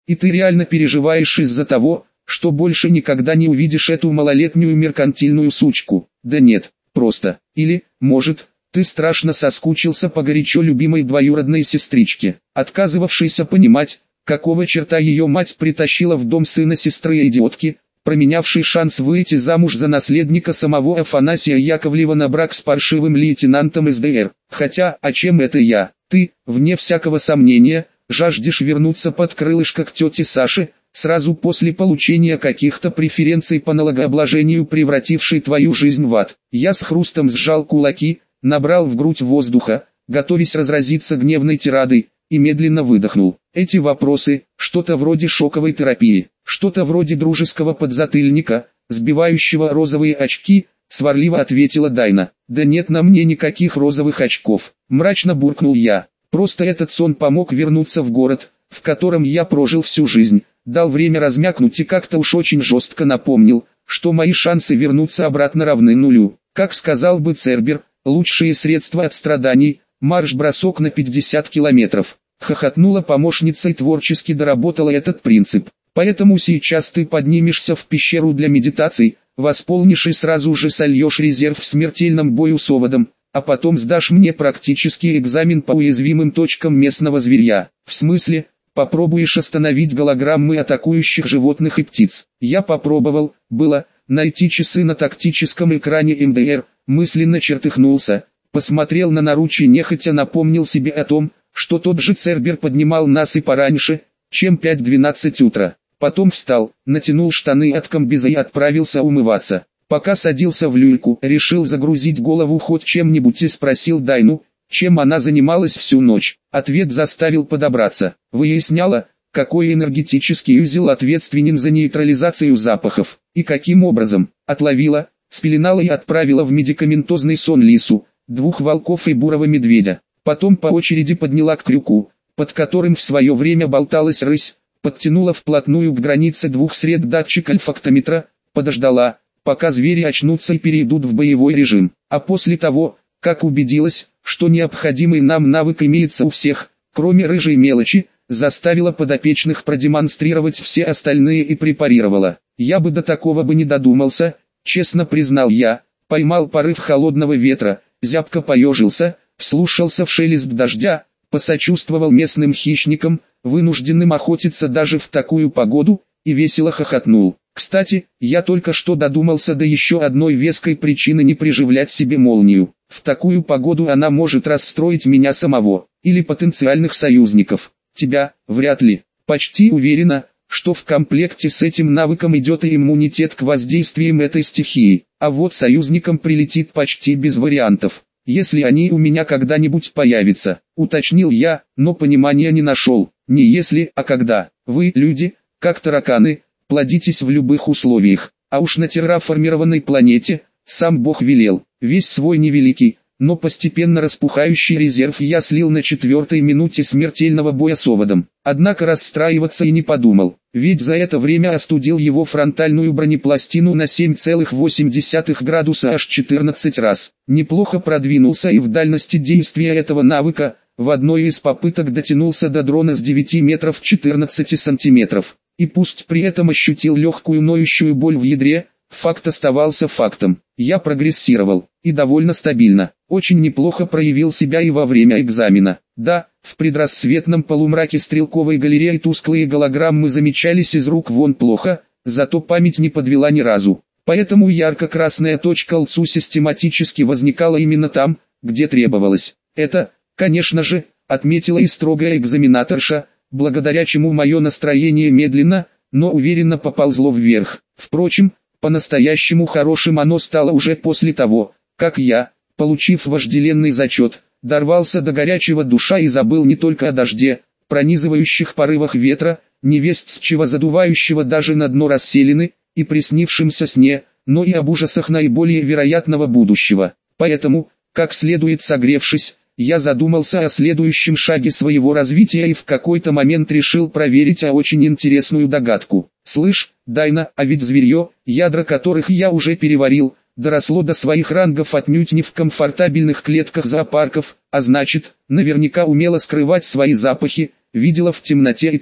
И ты реально переживаешь из-за того, что больше никогда не увидишь эту малолетнюю меркантильную сучку? Да нет, просто. Или, может, ты страшно соскучился по горячо любимой двоюродной сестричке, отказывавшейся понимать, какого черта ее мать притащила в дом сына сестры-идиотки, променявший шанс выйти замуж за наследника самого Афанасия Яковлева на брак с паршивым лейтенантом СДР. Хотя, а чем это я? Ты, вне всякого сомнения, жаждешь вернуться под крылышко к тете Саше, сразу после получения каких-то преференций по налогообложению, превратившей твою жизнь в ад. Я с хрустом сжал кулаки, набрал в грудь воздуха, готовясь разразиться гневной тирадой, и медленно выдохнул. Эти вопросы, что-то вроде шоковой терапии, что-то вроде дружеского подзатыльника, сбивающего розовые очки, сварливо ответила Дайна. Да нет на мне никаких розовых очков, мрачно буркнул я. Просто этот сон помог вернуться в город, в котором я прожил всю жизнь, дал время размякнуть и как-то уж очень жестко напомнил, что мои шансы вернуться обратно равны нулю. Как сказал бы Цербер, лучшие средства от страданий, марш-бросок на 50 километров. Хохотнула помощница и творчески доработала этот принцип. Поэтому сейчас ты поднимешься в пещеру для медитаций, восполнишь и сразу же сольешь резерв в смертельном бою с оводом, а потом сдашь мне практический экзамен по уязвимым точкам местного зверья. В смысле, попробуешь остановить голограммы атакующих животных и птиц. Я попробовал, найти часы на тактическом экране МДР, мысленно чертыхнулся, посмотрел на наручи, нехотя напомнил себе о том, что тот же Цербер поднимал нас и пораньше, чем 5:12 утра. Потом встал, натянул штаны от комбеза и отправился умываться. Пока садился в люльку, решил загрузить голову хоть чем-нибудь и спросил Дайну, чем она занималась всю ночь. Ответ заставил подобраться. Выясняла, какой энергетический узел ответственен за нейтрализацию запахов, и каким образом. Отловила, спеленала и отправила в медикаментозный сон лису, 2 волков и бурого медведя. Потом по очереди подняла к крюку, под которым в свое время болталась рысь, подтянула вплотную к границе 2 сред датчик альфактометра, подождала, пока звери очнутся и перейдут в боевой режим. А после того, как убедилась, что необходимый нам навык имеется у всех, кроме рыжей мелочи, заставила подопечных продемонстрировать все остальные и препарировала. Я бы до такого бы не додумался, честно признал я, поймал порыв холодного ветра, зябко поежился, вслушался в шелест дождя, посочувствовал местным хищникам, вынужденным охотиться даже в такую погоду, и весело хохотнул. Кстати, я только что додумался до еще одной веской причины не приживлять себе молнию. В такую погоду она может расстроить меня самого, или потенциальных союзников. Тебя, вряд ли. Почти уверена, что в комплекте с этим навыком идет и иммунитет к воздействиям этой стихии, а вот союзникам прилетит почти без вариантов. Если они у меня когда-нибудь появятся, уточнил я, но понимания не нашел. Не если, а когда. Вы, люди, как тараканы, плодитесь в любых условиях, а уж на терраформированной планете, сам Бог велел, весь свой невеликий, но постепенно распухающий резерв я слил на 4-й минуте смертельного боя с оводом. Однако расстраиваться и не подумал, ведь за это время остудил его фронтальную бронепластину на 7,8 градуса аж 14 раз. Неплохо продвинулся и в дальности действия этого навыка, в одной из попыток дотянулся до дрона с 9 метров 14 сантиметров. И пусть при этом ощутил легкую ноющую боль в ядре, факт оставался фактом. Я прогрессировал, и довольно стабильно. Очень неплохо проявил себя и во время экзамена. Да, в предрассветном полумраке стрелковой галереи тусклые голограммы замечались из рук вон плохо, зато память не подвела ни разу. Поэтому ярко-красная точка ЛЦУ систематически возникала именно там, где требовалось. Это, конечно же, отметила и строгая экзаменаторша, благодаря чему мое настроение медленно, но уверенно поползло вверх. Впрочем, по-настоящему хорошим оно стало уже после того, как я, получив вожделенный зачет, дорвался до горячего душа и забыл не только о дожде, пронизывающих порывах ветра, невесть с чего задувающего даже на дно расселины, и приснившемся сне, но и об ужасах наиболее вероятного будущего. Поэтому, как следует согревшись, я задумался о следующем шаге своего развития и в какой-то момент решил проверить очень интересную догадку. Слышь, Дайна, а ведь зверье, ядра которых я уже переварил, доросло до своих рангов отнюдь не в комфортабельных клетках зоопарков, а значит, наверняка умело скрывать свои запахи, видела в темноте и т.д.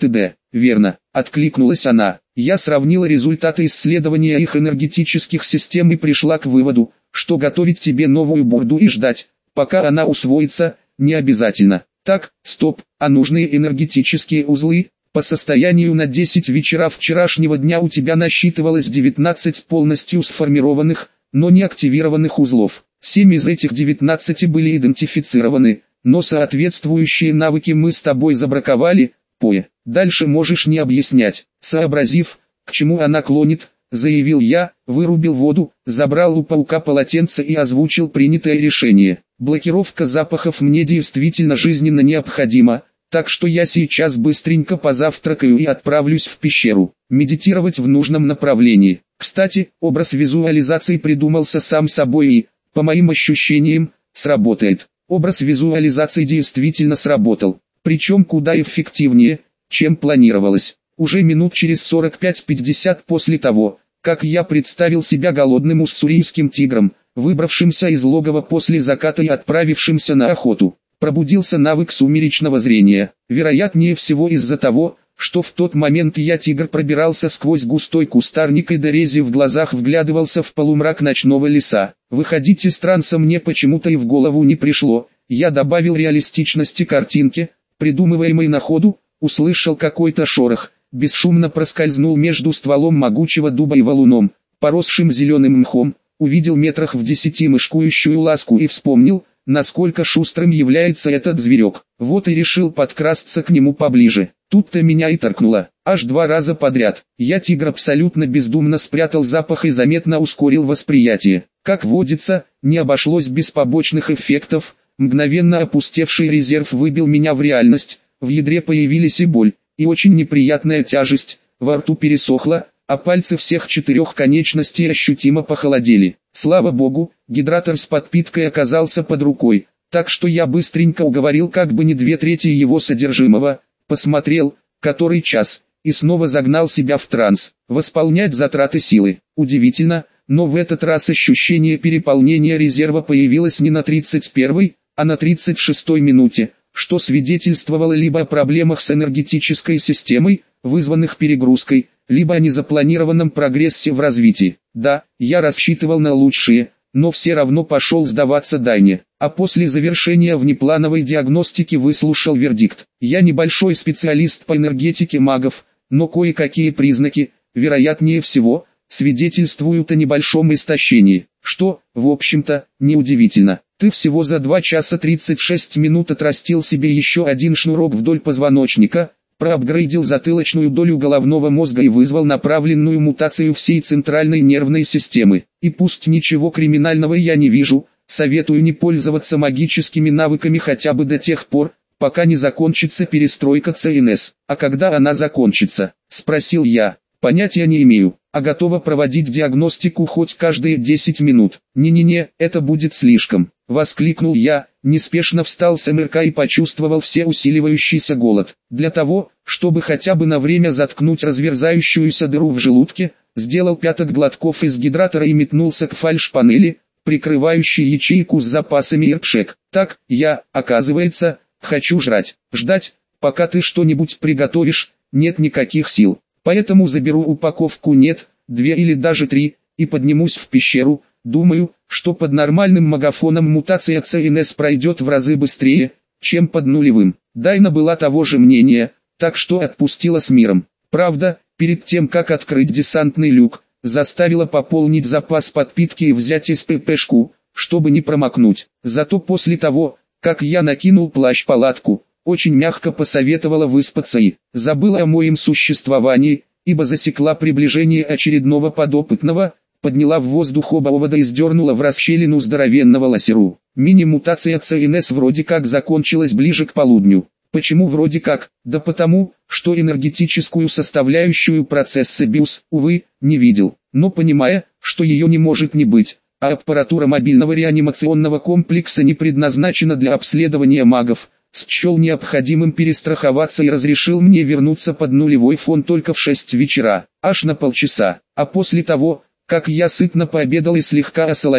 верно, откликнулась она. Я сравнила результаты исследования их энергетических систем и пришла к выводу, что готовить тебе новую бурду и ждать, пока она усвоится, не обязательно. Так, стоп, а нужные энергетические узлы? По состоянию на 10 вечера вчерашнего дня у тебя насчитывалось 19 полностью сформированных, но не активированных узлов. 7 из этих 19 были идентифицированы, но соответствующие навыки мы с тобой забраковали. Дальше можешь не объяснять. Сообразив, к чему она клонит, заявил я, вырубил воду, забрал у паука полотенце и озвучил принятое решение. Блокировка запахов мне действительно жизненно необходима, так что я сейчас быстренько позавтракаю и отправлюсь в пещеру, медитировать в нужном направлении. Кстати, образ визуализации придумался сам собой и, по моим ощущениям, сработает. Образ визуализации действительно сработал, причем куда эффективнее, чем планировалось. Уже минут через 45-50 после того, как я представил себя голодным уссурийским тигром, выбравшимся из логова после заката и отправившимся на охоту, пробудился навык сумеречного зрения. Вероятнее всего из-за того, что в тот момент я тигр пробирался сквозь густой кустарник и дорези в глазах вглядывался в полумрак ночного леса. Выходить из транса мне почему-то и в голову не пришло. Я добавил реалистичности картинке, придумываемой на ходу, услышал какой-то шорох, бесшумно проскользнул между стволом могучего дуба и валуном, поросшим зеленым мхом, увидел метрах в 10 мышкующую ласку и вспомнил, насколько шустрым является этот зверек. Вот и решил подкрасться к нему поближе. Тут-то меня и торкнуло, аж 2 раза подряд. Я тигр абсолютно бездумно спрятал запах и заметно ускорил восприятие. Как водится, не обошлось без побочных эффектов. Мгновенно опустевший резерв выбил меня в реальность. В ядре появились и боль, и очень неприятная тяжесть. Во рту пересохло, а пальцы всех 4 конечностей ощутимо похолодели. Слава богу, гидратор с подпиткой оказался под рукой, так что я быстренько уговорил как бы не 2/3 его содержимого, посмотрел, который час, и снова загнал себя в транс, восполнять затраты силы. Удивительно, но в этот раз ощущение переполнения резерва появилось не на 31-й, а на 36-й минуте, что свидетельствовало либо о проблемах с энергетической системой, вызванных перегрузкой, либо о незапланированном прогрессе в развитии. Да, я рассчитывал на лучшее, но все равно пошел сдаваться Дайне, а после завершения внеплановой диагностики выслушал вердикт. Я небольшой специалист по энергетике магов, но кое-какие признаки, вероятнее всего, свидетельствуют о небольшом истощении, что, в общем-то, неудивительно. Ты всего за 2 часа 36 минут отрастил себе еще один шнурок вдоль позвоночника, проапгрейдил затылочную долю головного мозга и вызвал направленную мутацию всей центральной нервной системы. И пусть ничего криминального я не вижу, советую не пользоваться магическими навыками хотя бы до тех пор, пока не закончится перестройка ЦНС. А когда она закончится? Спросил я. Понятия не имею, а готова проводить диагностику хоть каждые 10 минут. Не-не-не, это будет слишком. Воскликнул я, неспешно встал с МРК и почувствовал все усиливающийся голод. Для того, чтобы хотя бы на время заткнуть разверзающуюся дыру в желудке, сделал 5 глотков из гидратора и метнулся к фальш-панели, прикрывающей ячейку с запасами РКШЕК. Так, я, оказывается, хочу жрать. Ждать, пока ты что-нибудь приготовишь, нет никаких сил. Поэтому заберу упаковку нет, 2 или даже 3, и поднимусь в пещеру. Думаю, что под нормальным магафоном мутация ЦНС пройдет в разы быстрее, чем под нулевым. Дайна была того же мнения, так что отпустила с миром. Правда, перед тем как открыть десантный люк, заставила пополнить запас подпитки и взять СППшку, чтобы не промокнуть. Зато после того, как я накинул плащ-палатку, очень мягко посоветовала выспаться и забыла о моем существовании, ибо засекла приближение очередного подопытного, подняла в воздух оба овода и сдернула в расщелину здоровенного лосеру. Мини-мутация ЦНС вроде как закончилась ближе к полудню. Почему вроде как? Да потому, что энергетическую составляющую процесса БИОС, увы, не видел. Но понимая, что ее не может не быть, а аппаратура мобильного реанимационного комплекса не предназначена для обследования магов, счел необходимым перестраховаться и разрешил мне вернуться под нулевой фон только в 6 вечера, аж на полчаса. А после того, как я сытно пообедал и слегка осоловел,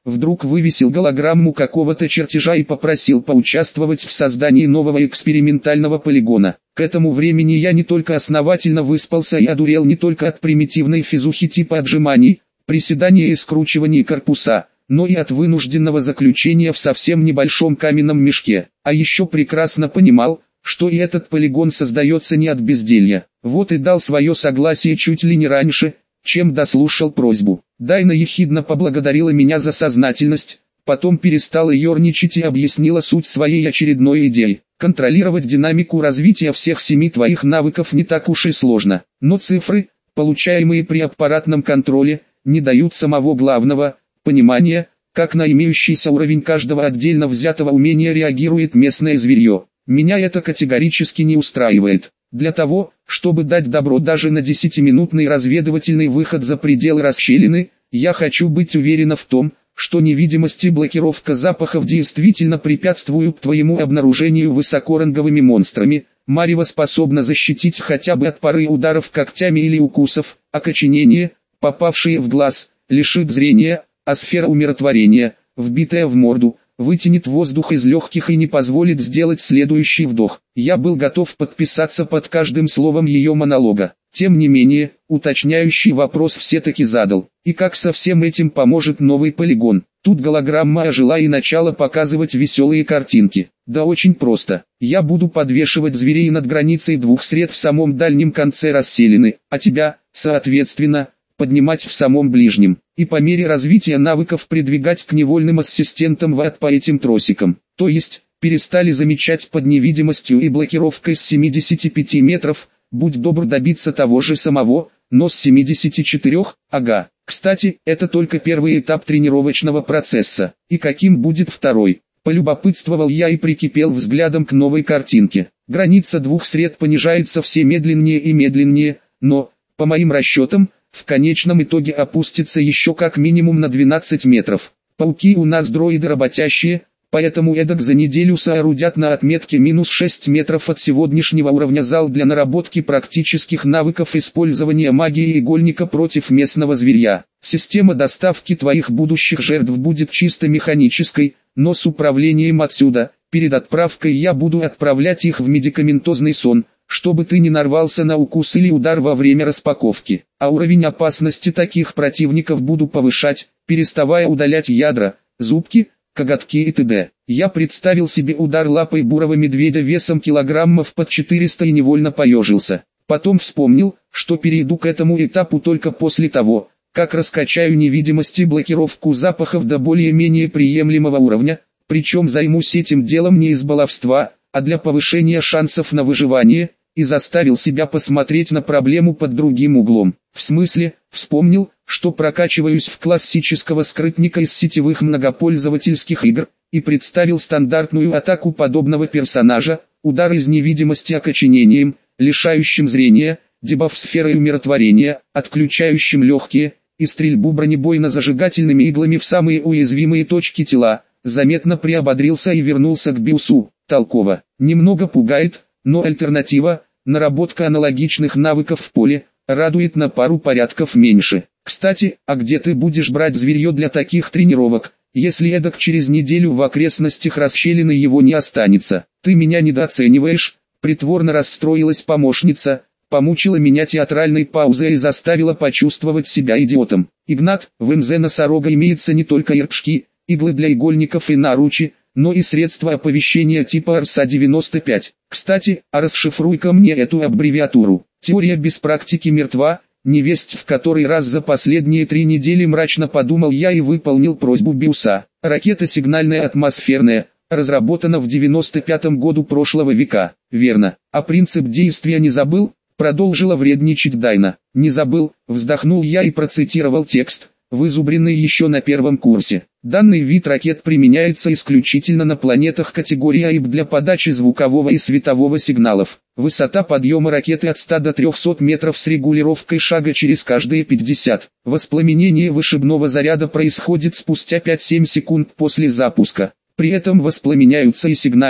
вдруг вывесил голограмму какого-то чертежа и попросил поучаствовать в создании нового экспериментального полигона. К этому времени я не только основательно выспался и одурел не только от примитивной физухи типа отжиманий, приседания и скручивания корпуса, но и от вынужденного заключения в совсем небольшом каменном мешке. А еще прекрасно понимал, что и этот полигон создается не от безделья. Вот и дал свое согласие чуть ли не раньше, чем дослушал просьбу. Дайна ехидно поблагодарила меня за сознательность, потом перестала ерничать и объяснила суть своей очередной идеи. Контролировать динамику развития всех 7 твоих навыков не так уж и сложно, но цифры, получаемые при аппаратном контроле, не дают самого главного – понимания, как на имеющийся уровень каждого отдельно взятого умения реагирует местное зверье. Меня это категорически не устраивает. Для того, чтобы дать добро даже на 10-минутный разведывательный выход за пределы расщелины, я хочу быть уверена в том, что невидимость и блокировка запахов действительно препятствуют твоему обнаружению высокоранговыми монстрами. Марево способна защитить хотя бы от пары ударов когтями или укусов, окоченение, попавшие в глаз, лишит зрения, а сфера умиротворения, вбитая в морду, вытянет воздух из легких и не позволит сделать следующий вдох. Я был готов подписаться под каждым словом ее монолога. Тем не менее, уточняющий вопрос все-таки задал. И как со всем этим поможет новый полигон? Тут голограмма ожила и начала показывать веселые картинки. Да очень просто. Я буду подвешивать зверей над границей 2 сред в самом дальнем конце расселены, а тебя, соответственно, поднимать в самом ближнем, и по мере развития навыков придвигать к невольным ассистентам в ад по этим тросикам. То есть, перестали замечать под невидимостью и блокировкой с 75 метров, будь добр добиться того же самого, но с 74, ага. Кстати, это только первый этап тренировочного процесса, и каким будет второй? Полюбопытствовал я и прикипел взглядом к новой картинке. Граница 2 сред понижается все медленнее и медленнее, но, по моим расчетам, в конечном итоге опустится еще как минимум на 12 метров. Пауки у нас дроиды работящие, поэтому эдак за неделю соорудят на отметке -6 метров от сегодняшнего уровня зал для наработки практических навыков использования магии игольника против местного зверья. Система доставки твоих будущих жертв будет чисто механической, но с управлением отсюда. Перед отправкой я буду отправлять их в медикаментозный сон, чтобы ты не нарвался на укус или удар во время распаковки. А уровень опасности таких противников буду повышать, переставая удалять ядра, зубки, коготки и т.д. Я представил себе удар лапой бурого медведя весом килограммов под 400 и невольно поежился. Потом вспомнил, что перейду к этому этапу только после того, как раскачаю невидимость и блокировку запахов до более-менее приемлемого уровня, причем займусь этим делом не из баловства, а для повышения шансов на выживание, и заставил себя посмотреть на проблему под другим углом. В смысле, вспомнил, что прокачиваюсь в классического скрытника из сетевых многопользовательских игр, и представил стандартную атаку подобного персонажа, удар из невидимости окоченением, лишающим зрения, дебаф сферой умиротворения, отключающим легкие, и стрельбу бронебойно-зажигательными иглами в самые уязвимые точки тела. Заметно приободрился и вернулся к Биусу. Толково. Немного пугает, но альтернатива, наработка аналогичных навыков в поле, радует на пару порядков меньше. Кстати, а где ты будешь брать зверье для таких тренировок, если эдак через неделю в окрестностях расщелины его не останется? Ты меня недооцениваешь, притворно расстроилась помощница, помучила меня театральной паузой и заставила почувствовать себя идиотом. Игнат, в МЗ носорога имеется не только ирпшки, иглы для игольников и наручи, но и средства оповещения типа РСА-95. Кстати, а расшифруй-ка мне эту аббревиатуру. Теория без практики мертва, невесть в который раз за последние 3 недели мрачно подумал я и выполнил просьбу Биуса. Ракета сигнальная атмосферная, разработана в 95-м году прошлого века. Верно. А принцип действия не забыл? Продолжила вредничать Дайна. Не забыл, вздохнул я и процитировал текст, вызубренный еще на 1-м курсе. Данный вид ракет применяется исключительно на планетах категории АИБ для подачи звукового и светового сигналов. Высота подъема ракеты от 100 до 300 метров с регулировкой шага через каждые 50. Воспламенение вышибного заряда происходит спустя 5-7 секунд после запуска. При этом воспламеняются и сигнальная,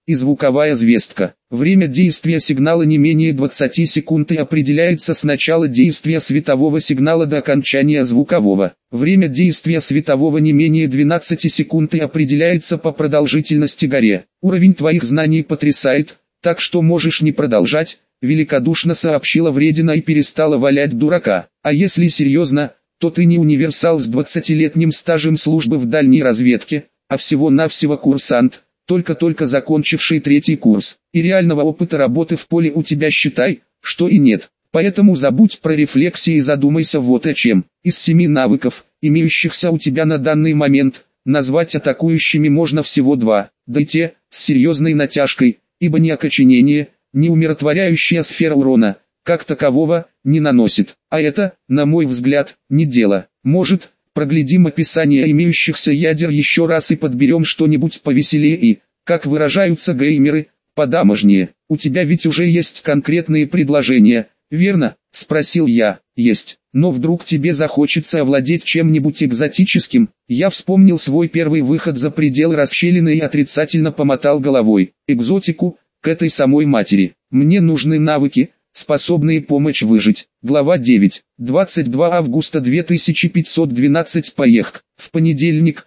и звуковая звездка. Время действия сигнала не менее 20 секунд и определяется с начала действия светового сигнала до окончания звукового. Время действия светового не менее 12 секунд и определяется по продолжительности горе. Уровень твоих знаний потрясает, так что можешь не продолжать, великодушно сообщила вредина и перестала валять дурака. А если серьезно, то ты не универсал с 20-летним стажем службы в дальней разведке, а всего-навсего курсант, только-только закончивший 3-й курс. И реального опыта работы в поле у тебя считай, что и нет. Поэтому забудь про рефлексии и задумайся вот о чем. Из 7 навыков, имеющихся у тебя на данный момент, назвать атакующими можно всего 2, да и те, с серьезной натяжкой, ибо ни окоченение, ни умиротворяющая сфера урона, как такового, не наносит. А это, на мой взгляд, не дело. Может, проглядим описание имеющихся ядер еще раз и подберем что-нибудь повеселее и, как выражаются геймеры, подамажнее. У тебя ведь уже есть конкретные предложения, верно? Спросил я. Есть. Но вдруг тебе захочется овладеть чем-нибудь экзотическим? Я вспомнил свой первый выход за пределы расщелины и отрицательно помотал головой. Экзотику, к этой самой матери. Мне нужны навыки, способные помочь выжить. Глава 9. 22 августа 2512 поехк. В понедельник,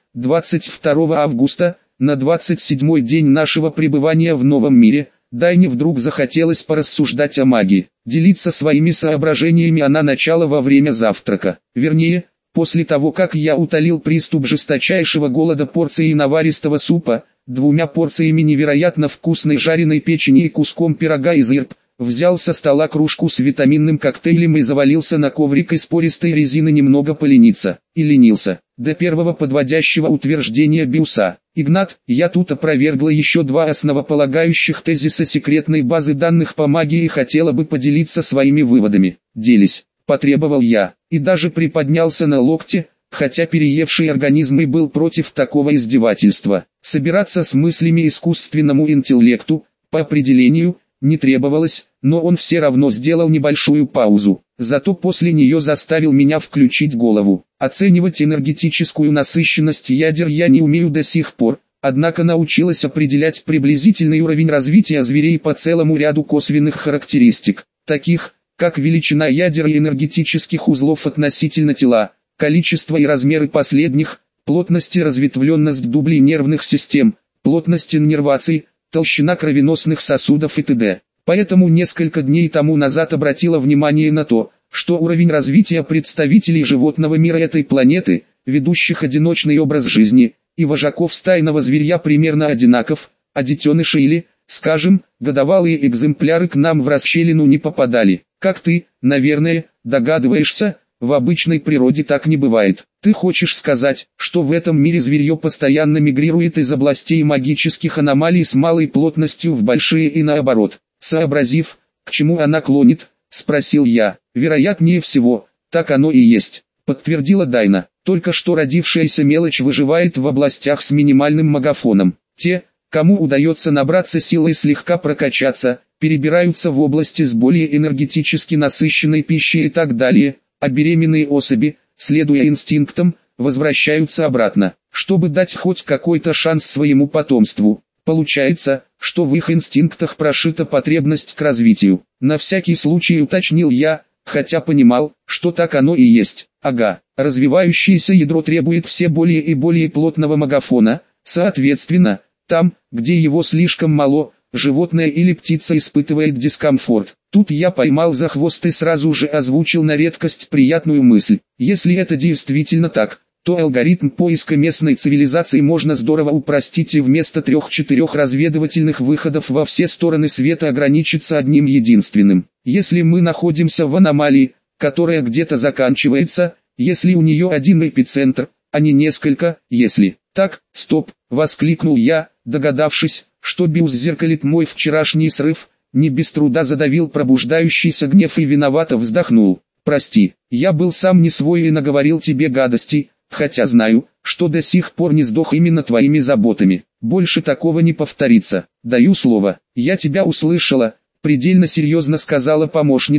22 августа, на 27-й день нашего пребывания в новом мире, Дайне вдруг захотелось порассуждать о магии. Делиться своими соображениями она начала во время завтрака. Вернее, после того как я утолил приступ жесточайшего голода порцией наваристого супа, 2 порциями невероятно вкусной жареной печени и куском пирога из ирб, взял со стола кружку с витаминным коктейлем и завалился на коврик из пористой резины немного полениться. И ленился. До первого подводящего утверждения Бюса. Игнат, я тут опровергла еще 2 основополагающих тезиса секретной базы данных по магии и хотела бы поделиться своими выводами. Делись, потребовал я, и даже приподнялся на локте, хотя переевший организм и был против такого издевательства. Собираться с мыслями искусственному интеллекту, по определению, не требовалось, но он все равно сделал небольшую паузу. Зато после нее заставил меня включить голову. Оценивать энергетическую насыщенность ядер я не умею до сих пор, однако научилась определять приблизительный уровень развития зверей по целому ряду косвенных характеристик, таких, как величина ядер и энергетических узлов относительно тела, количество и размеры последних, плотность и разветвленность дублей нервных систем, плотность иннерваций, толщина кровеносных сосудов и т.д. Поэтому несколько дней тому назад обратила внимание на то, что уровень развития представителей животного мира этой планеты, ведущих одиночный образ жизни, и вожаков стайного зверья примерно одинаков, а детеныши или, скажем, годовалые экземпляры к нам в расщелину не попадали. Как ты, наверное, догадываешься, в обычной природе так не бывает. Ты хочешь сказать, что в этом мире зверье постоянно мигрирует из областей магических аномалий с малой плотностью в большие и наоборот? Сообразив, к чему она клонит, спросил я. Вероятнее всего, так оно и есть, подтвердила Дайна. Только что родившаяся мелочь выживает в областях с минимальным магафоном. Те, кому удается набраться силы и слегка прокачаться, перебираются в области с более энергетически насыщенной пищей и так далее, а беременные особи, следуя инстинктам, возвращаются обратно, чтобы дать хоть какой-то шанс своему потомству. Получается, что в их инстинктах прошита потребность к развитию. На всякий случай уточнил я, хотя понимал, что так оно и есть. Ага, развивающееся ядро требует все более и более плотного магафона, соответственно, там, где его слишком мало, животное или птица испытывает дискомфорт. Тут я поймал за хвост и сразу же озвучил на редкость приятную мысль. Если это действительно так, то алгоритм поиска местной цивилизации можно здорово упростить и вместо 3-4 разведывательных выходов во все стороны света ограничиться одним единственным. Если мы находимся в аномалии, которая где-то заканчивается, если у нее один эпицентр, а не несколько, если... Так, стоп, воскликнул я, догадавшись, что Бюс зеркалит мой вчерашний срыв, не без труда задавил пробуждающийся гнев и виновато вздохнул. Прости, я был сам не свой и наговорил тебе гадостей, хотя знаю, что до сих пор не сдох именно твоими заботами. Больше такого не повторится. Даю слово. Я тебя услышала, предельно серьезно сказала помощница,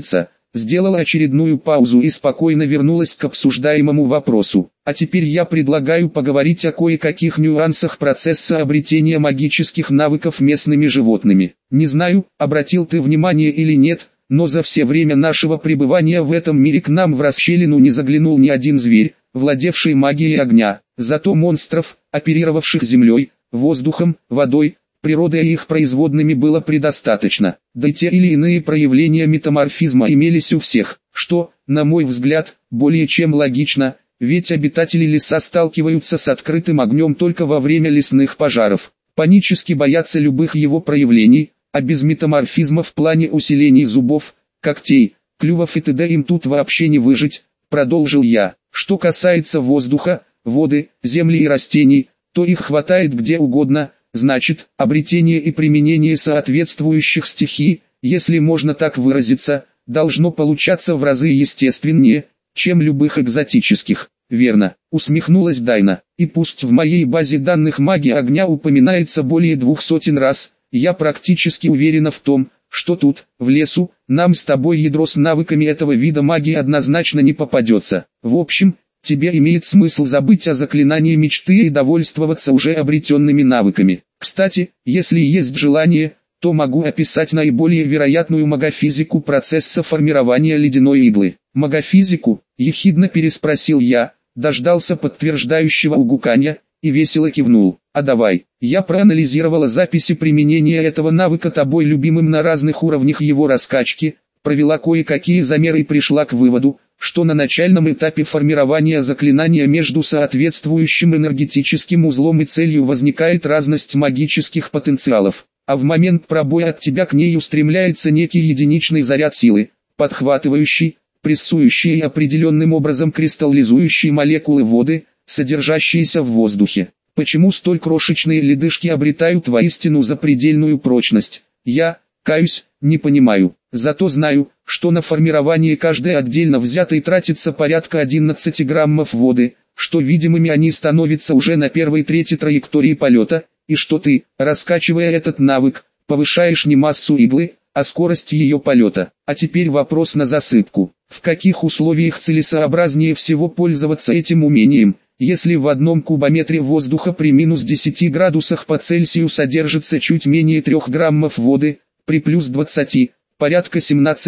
сделала очередную паузу и спокойно вернулась к обсуждаемому вопросу. А теперь я предлагаю поговорить о кое-каких нюансах процесса обретения магических навыков местными животными. Не знаю, обратил ты внимание или нет, но за все время нашего пребывания в этом мире к нам в расщелину не заглянул ни один зверь, владевший магией огня. Зато монстров, оперировавших землей, воздухом, водой, природой и их производными было предостаточно. Да и те или иные проявления метаморфизма имелись у всех, что, на мой взгляд, более чем логично, ведь обитатели леса сталкиваются с открытым огнем только во время лесных пожаров, панически боятся любых его проявлений, а без метаморфизма в плане усилений зубов, когтей, клювов и т.д. им тут вообще не выжить, продолжил я. Что касается воздуха, воды, земли и растений, то их хватает где угодно, значит, обретение и применение соответствующих стихий, если можно так выразиться, должно получаться в разы естественнее, чем любых экзотических. Верно, усмехнулась Дайна, и пусть в моей базе данных магия огня упоминается более 200 раз, я практически уверена в том, что тут, в лесу, нам с тобой ядро с навыками этого вида магии однозначно не попадется. В общем, тебе имеет смысл забыть о заклинании мечты и довольствоваться уже обретенными навыками. Кстати, если есть желание, то могу описать наиболее вероятную магофизику процесса формирования ледяной иглы. Магофизику, ехидно переспросил я, дождался подтверждающего угуканья, и весело кивнул. А давай, я проанализировала записи применения этого навыка тобой любимым на разных уровнях его раскачки, провела кое-какие замеры и пришла к выводу, что на начальном этапе формирования заклинания между соответствующим энергетическим узлом и целью возникает разность магических потенциалов, а в момент пробоя от тебя к ней устремляется некий единичный заряд силы, подхватывающий, прессующий и определенным образом кристаллизующий молекулы воды, содержащиеся в воздухе. Почему столь крошечные ледышки обретают воистину запредельную прочность? Я, каюсь, не понимаю. Зато знаю, что на формирование каждой отдельно взятой тратится порядка 11 граммов воды, что видимыми они становятся уже на первой трети траектории полета, и что ты, раскачивая этот навык, повышаешь не массу иглы, а скорость ее полета. А теперь вопрос на засыпку. В каких условиях целесообразнее всего пользоваться этим умением, если в одном кубометре воздуха при минус 10 градусах по Цельсию содержится чуть менее 3 граммов воды, при плюс 20, порядка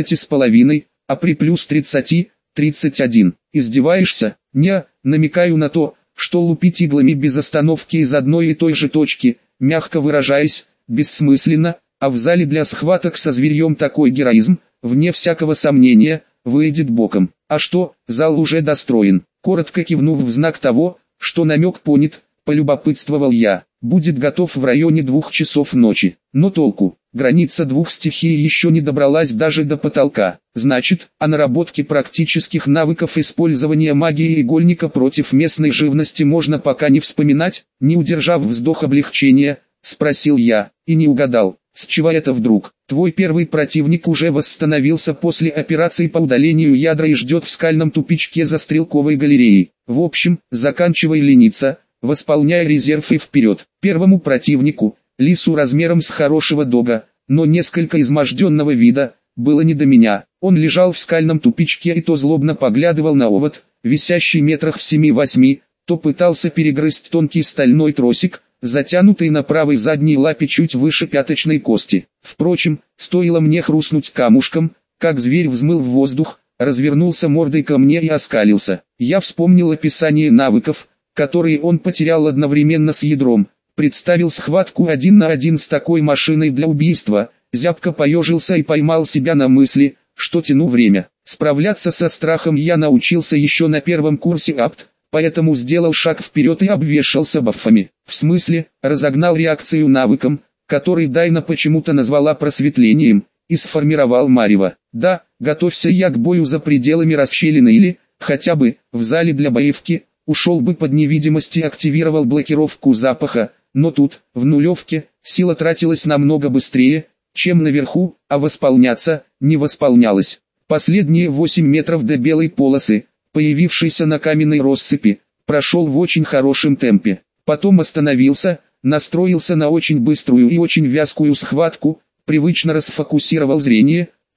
17,5, а при плюс 30, 31. Издеваешься? Не, намекаю на то, что лупить иглами без остановки из одной и той же точки, мягко выражаясь, бессмысленно, а в зале для схваток со зверьем такой героизм, вне всякого сомнения, выйдет боком. А что, зал уже достроен? Коротко кивнув в знак того, что намек понят, полюбопытствовал я. Будет готов в районе 2 часов ночи. Но толку, граница двух стихий еще не добралась даже до потолка. Значит, о наработке практических навыков использования магии игольника против местной живности можно пока не вспоминать. Не удержав вздох облегчения, спросил я, и не угадал. С чего это вдруг? Твой первый противник уже восстановился после операции по удалению ядра и ждет в скальном тупичке за стрелковой галереей. В общем, заканчивай лениться, восполняя резерв и вперед. Первому противнику, лису размером с хорошего дога, но несколько изможденного вида, было не до меня. Он лежал в скальном тупичке и то злобно поглядывал на овод, висящий метрах в 7-8, то пытался перегрызть тонкий стальной тросик, затянутый на правой задней лапе чуть выше пяточной кости. Впрочем, стоило мне хрустнуть камушком, как зверь взмыл в воздух, развернулся мордой ко мне и оскалился. Я вспомнил описание навыков, которые он потерял одновременно с ядром, представил схватку 1 на 1 с такой машиной для убийства, зябко поежился и поймал себя на мысли, что тяну время. Справляться со страхом я научился еще на первом курсе АПТ, поэтому сделал шаг вперед и обвешался бафами. В смысле, разогнал реакцию навыком, который Дайна почему-то назвала просветлением, и сформировал марево. Да, готовься я к бою за пределами расщелины или, хотя бы, в зале для боевки, ушел бы под невидимость и активировал блокировку запаха, но тут, в нулевке, сила тратилась намного быстрее, чем наверху, а восполняться, не восполнялась. Последние 8 метров до белой полосы, появившейся на каменной россыпи, прошел в очень хорошем темпе. Потом остановился, настроился на очень быструю и очень вязкую схватку, привычно расфокусировал зрение,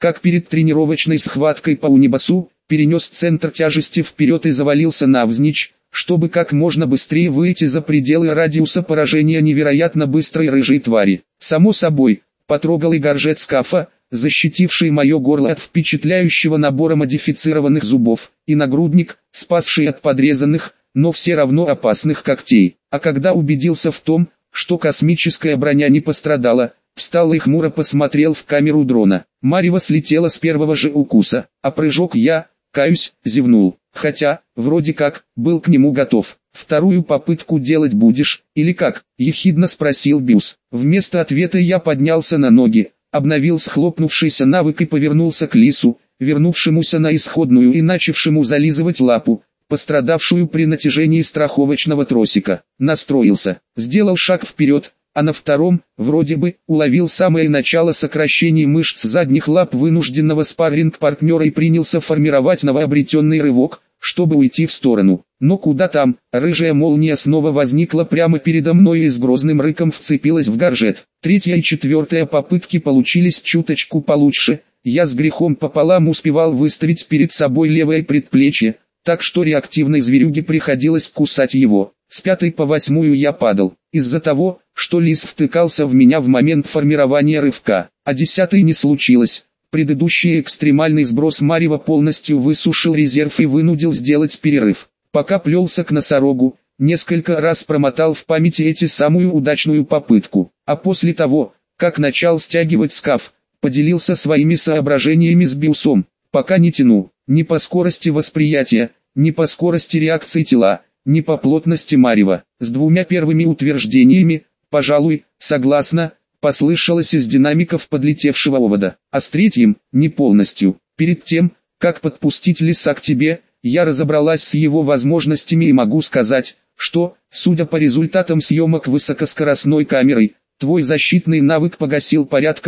как перед тренировочной схваткой по унибасу, перенес центр тяжести вперед и завалился навзничь, чтобы как можно быстрее выйти за пределы радиуса поражения невероятно быстрой рыжей твари. Само собой, потрогал и горжет скафа, защитивший мое горло от впечатляющего набора модифицированных зубов, и нагрудник, спасший от подрезанных, но все равно опасных когтей. А когда убедился в том, что космическая броня не пострадала, встал и хмуро посмотрел в камеру дрона. Марево слетела с первого же укуса, а прыжок я, каюсь, зевнул. Хотя, вроде как, был к нему готов. «Вторую попытку делать будешь, или как?» – ехидно спросил Бюс. Вместо ответа я поднялся на ноги, обновил схлопнувшийся навык и повернулся к лису, вернувшемуся на исходную и начавшему зализывать лапу, пострадавшую при натяжении страховочного тросика. Настроился, сделал шаг вперед, а на втором, вроде бы, уловил самое начало сокращений мышц задних лап вынужденного спарринг-партнера и принялся формировать новообретенный рывок, чтобы уйти в сторону. Но куда там, рыжая молния снова возникла прямо передо мной и с грозным рыком вцепилась в горжет. Третья и четвертая попытки получились чуточку получше, я с грехом пополам успевал выставить перед собой левое предплечье, так что реактивной зверюге приходилось кусать его. С пятой по восьмую я падал, из-за того, что лис втыкался в меня в момент формирования рывка, а десятой не случилось. Предыдущий экстремальный сброс марева полностью высушил резерв и вынудил сделать перерыв. Пока плелся к носорогу, несколько раз промотал в памяти эти самую удачную попытку, а после того, как начал стягивать скаф, поделился своими соображениями с Бюсом. Пока не тяну, ни по скорости восприятия, ни по скорости реакции тела, ни по плотности марева. С двумя первыми утверждениями, пожалуй, согласна, послышалось из динамиков подлетевшего овода, а с третьим, не полностью. Перед тем, как подпустить лиса к тебе, я разобралась с его возможностями и могу сказать, что, судя по результатам съемок высокоскоростной камерой, твой защитный навык погасил порядка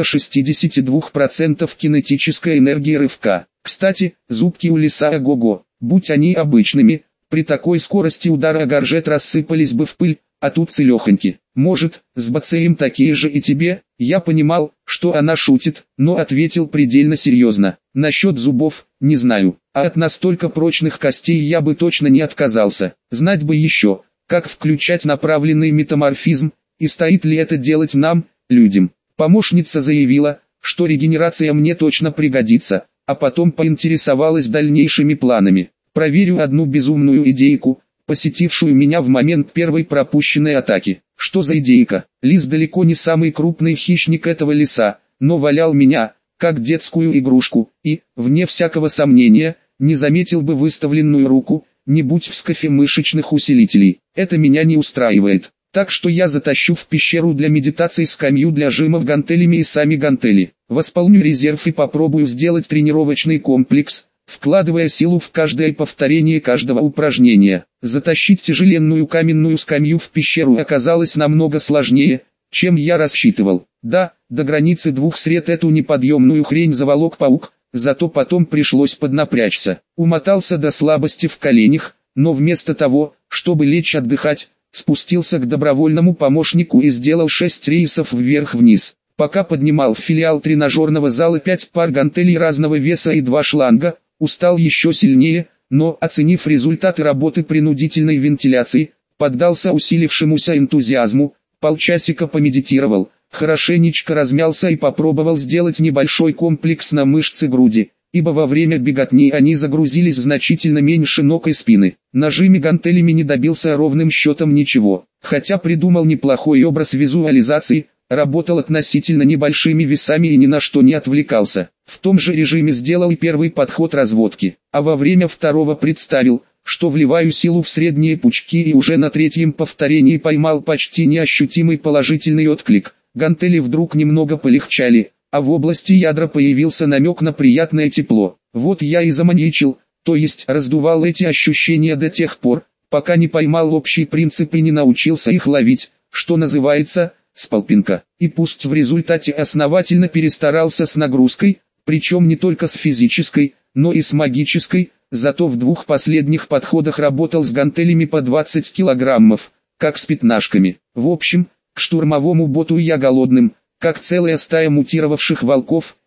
62% кинетической энергии рывка. Кстати, зубки у лиса ого-го, будь они обычными, при такой скорости удара горжет рассыпались бы в пыль, а тут целехоньки. Может, с бацеем такие же и тебе? Я понимал, что она шутит, но ответил предельно серьезно. Насчет зубов, не знаю, а от настолько прочных костей я бы точно не отказался. Знать бы еще, как включать направленный метаморфизм, и стоит ли это делать нам, людям. Помощница заявила, что регенерация мне точно пригодится, а потом поинтересовалась дальнейшими планами. Проверю одну безумную идейку, посетившую меня в момент первой пропущенной атаки. Что за идейка? Лис далеко не самый крупный хищник этого леса, но валял меня, как детскую игрушку, и, вне всякого сомнения, не заметил бы выставленную руку, не будь в скафе мышечных усилителей. Это меня не устраивает. Так что я затащу в пещеру для медитации скамью для жимов гантелями и сами гантели. Восполню резерв и попробую сделать тренировочный комплекс, вкладывая силу в каждое повторение каждого упражнения. Затащить тяжеленную каменную скамью в пещеру оказалось намного сложнее, чем я рассчитывал. Да, до границы двух сред эту неподъемную хрень заволок паук, зато потом пришлось поднапрячься. Умотался до слабости в коленях, но вместо того, чтобы лечь отдыхать, спустился к добровольному помощнику и сделал 6 рейсов вверх-вниз. Пока поднимал в филиал тренажерного зала 5 пар гантелей разного веса и 2 шланга, устал еще сильнее, но, оценив результаты работы принудительной вентиляции, поддался усилившемуся энтузиазму, полчасика помедитировал, хорошенечко размялся и попробовал сделать небольшой комплекс на мышцы груди, ибо во время беготни они загрузились значительно меньше ног и спины. Нажими гантелями не добился ровным счетом ничего, хотя придумал неплохой образ визуализации, работал относительно небольшими весами и ни на что не отвлекался. В том же режиме сделал и первый подход разводки, а во время второго представил, что вливаю силу в средние пучки и уже на третьем повторении поймал почти неощутимый положительный отклик. Гантели вдруг немного полегчали, а в области ядра появился намек на приятное тепло. Вот я и заманьячил, то есть раздувал эти ощущения до тех пор, пока не поймал общий принцип и не научился их ловить, что называется, с полпинка. И пусть в результате основательно перестарался с нагрузкой, причем не только с физической, но и с магической, зато в двух последних подходах работал с гантелями по 20 килограммов, как с пятнашками. В общем, к штурмовому боту я голодным, как целая стая мутировавших волков,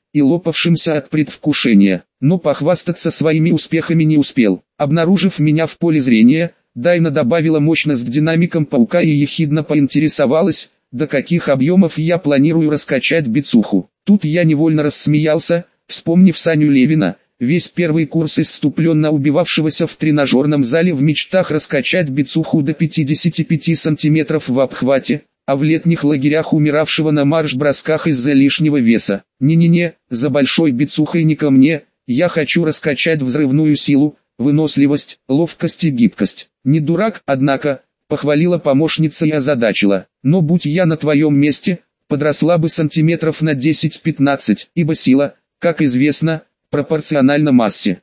и лопавшимся от предвкушения, но похвастаться своими успехами не успел. Обнаружив меня в поле зрения, Дайна добавила мощность динамикам паука и ехидно поинтересовалась, до каких объемов я планирую раскачать бицуху. Тут я невольно рассмеялся, вспомнив Саню Левина, весь первый курс исступленно убивавшегося в тренажерном зале в мечтах раскачать бицуху до 55 сантиметров в обхвате, а в летних лагерях умиравшего на марш-бросках из-за лишнего веса. Не-не-не, за большой бицухой не ко мне, я хочу раскачать взрывную силу, выносливость, ловкость и гибкость. Не дурак, однако, похвалила помощница и озадачила. Но будь я на твоем месте, подросла бы сантиметров на 10-15, ибо сила, как известно, пропорциональна массе.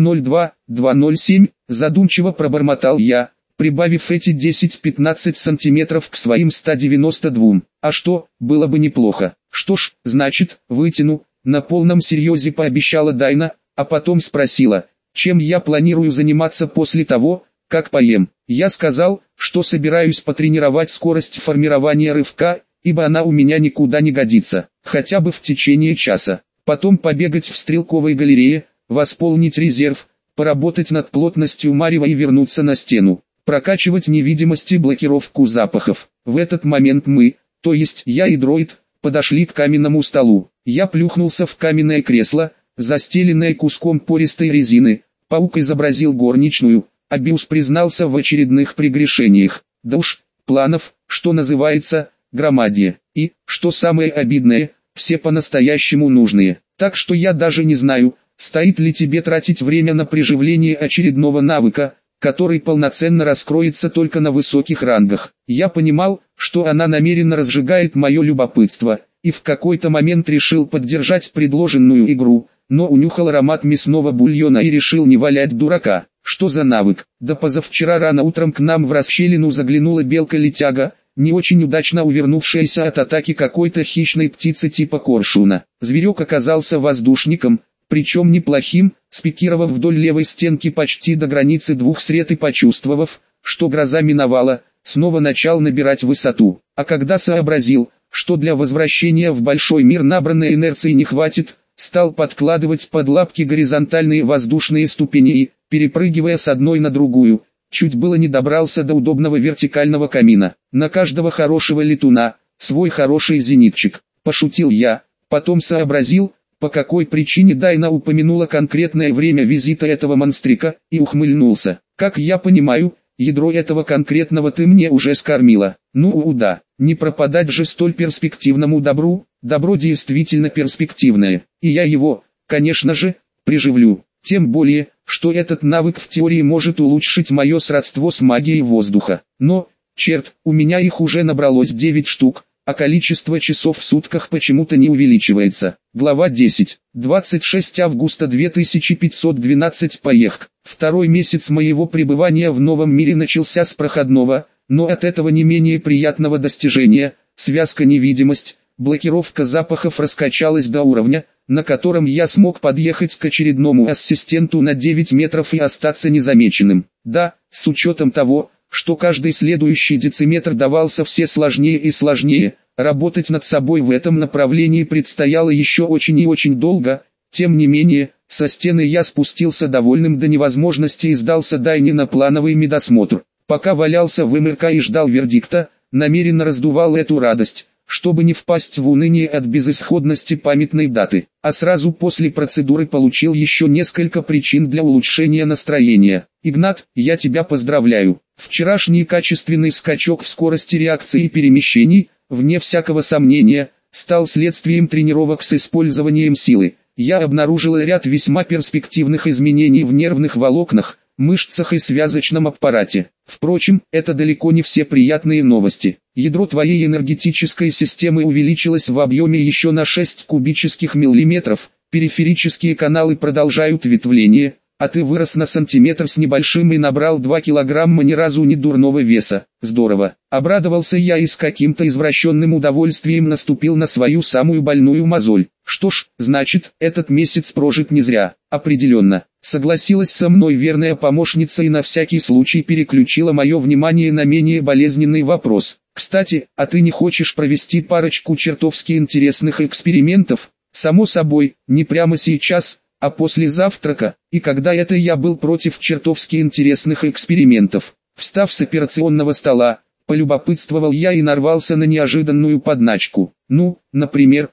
202-207, задумчиво пробормотал я, прибавив эти 10-15 сантиметров к своим 192. А что, было бы неплохо. Что ж, значит, вытяну, на полном серьезе пообещала Дайна, а потом спросила, чем я планирую заниматься после того, как поем. Я сказал, что собираюсь потренировать скорость формирования рывка, ибо она у меня никуда не годится, хотя бы в течение часа. Потом побегать в стрелковой галерее, восполнить резерв, поработать над плотностью марева и вернуться на стену. Прокачивать невидимость и блокировку запахов. В этот момент мы, то есть я и дроид, подошли к каменному столу. Я плюхнулся в каменное кресло, застеленное куском пористой резины. Паук изобразил горничную, а Биус признался в очередных прегрешениях. Да уж, планов, что называется, громадье. И, что самое обидное, все по-настоящему нужные. Так что я даже не знаю, стоит ли тебе тратить время на приживление очередного навыка, который полноценно раскроется только на высоких рангах. Я понимал, что она намеренно разжигает мое любопытство, и в какой-то момент решил поддержать предложенную игру, но унюхал аромат мясного бульона и решил не валять дурака. Что за навык? Да позавчера рано утром к нам в расщелину заглянула белка-летяга, не очень удачно увернувшаяся от атаки какой-то хищной птицы типа коршуна. Зверек оказался воздушником, причем неплохим, спикировав вдоль левой стенки почти до границы двух сред и почувствовав, что гроза миновала, снова начал набирать высоту. А когда сообразил, что для возвращения в большой мир набранной инерции не хватит, стал подкладывать под лапки горизонтальные воздушные ступени и, перепрыгивая с одной на другую, чуть было не добрался до удобного вертикального камина. На каждого хорошего летуна, свой хороший зенитчик, пошутил я, потом сообразил, по какой причине Дайна упомянула конкретное время визита этого монстрика, и ухмыльнулся. Как я понимаю, ядро этого конкретного ты мне уже скормила. Ну да, не пропадать же столь перспективному добру, добро действительно перспективное, и я его, конечно же, приживлю. Тем более, что этот навык в теории может улучшить мое сродство с магией воздуха. Но, черт, у меня их уже набралось 9 штук, а количество часов в сутках почему-то не увеличивается. Глава 10. 26 августа 2512 поехк. Второй месяц моего пребывания в новом мире начался с проходного, но от этого не менее приятного достижения, связка невидимость, блокировка запахов раскачалась до уровня, на котором я смог подъехать к очередному ассистенту на 9 метров и остаться незамеченным. Да, с учетом того, что каждый следующий дециметр давался все сложнее и сложнее, работать над собой в этом направлении предстояло еще очень и очень долго. Тем не менее, со стены я спустился довольным до невозможности и сдался Дайне на плановый медосмотр. Пока валялся в МРК и ждал вердикта, намеренно раздувал эту радость, чтобы не впасть в уныние от безысходности памятной даты. А сразу после процедуры получил еще несколько причин для улучшения настроения. Игнат, я тебя поздравляю. Вчерашний качественный скачок в скорости реакции и перемещений, вне всякого сомнения, стал следствием тренировок с использованием силы. Я обнаружил ряд весьма перспективных изменений в нервных волокнах, мышцах и связочном аппарате. Впрочем, это далеко не все приятные новости. Ядро твоей энергетической системы увеличилось в объеме еще на 6 кубических миллиметров, периферические каналы продолжают ветвление, а ты вырос на сантиметр с небольшим и набрал 2 килограмма ни разу не дурного веса. Здорово. Обрадовался я и с каким-то извращенным удовольствием наступил на свою самую больную мозоль. Что ж, значит, этот месяц прожит не зря. Определенно. Согласилась со мной верная помощница и на всякий случай переключила мое внимание на менее болезненный вопрос. Кстати, а ты не хочешь провести парочку чертовски интересных экспериментов? Само собой, не прямо сейчас, а после завтрака, и когда это я был против чертовски интересных экспериментов. Встав с операционного стола, полюбопытствовал я и нарвался на неожиданную подначку. Ну, например,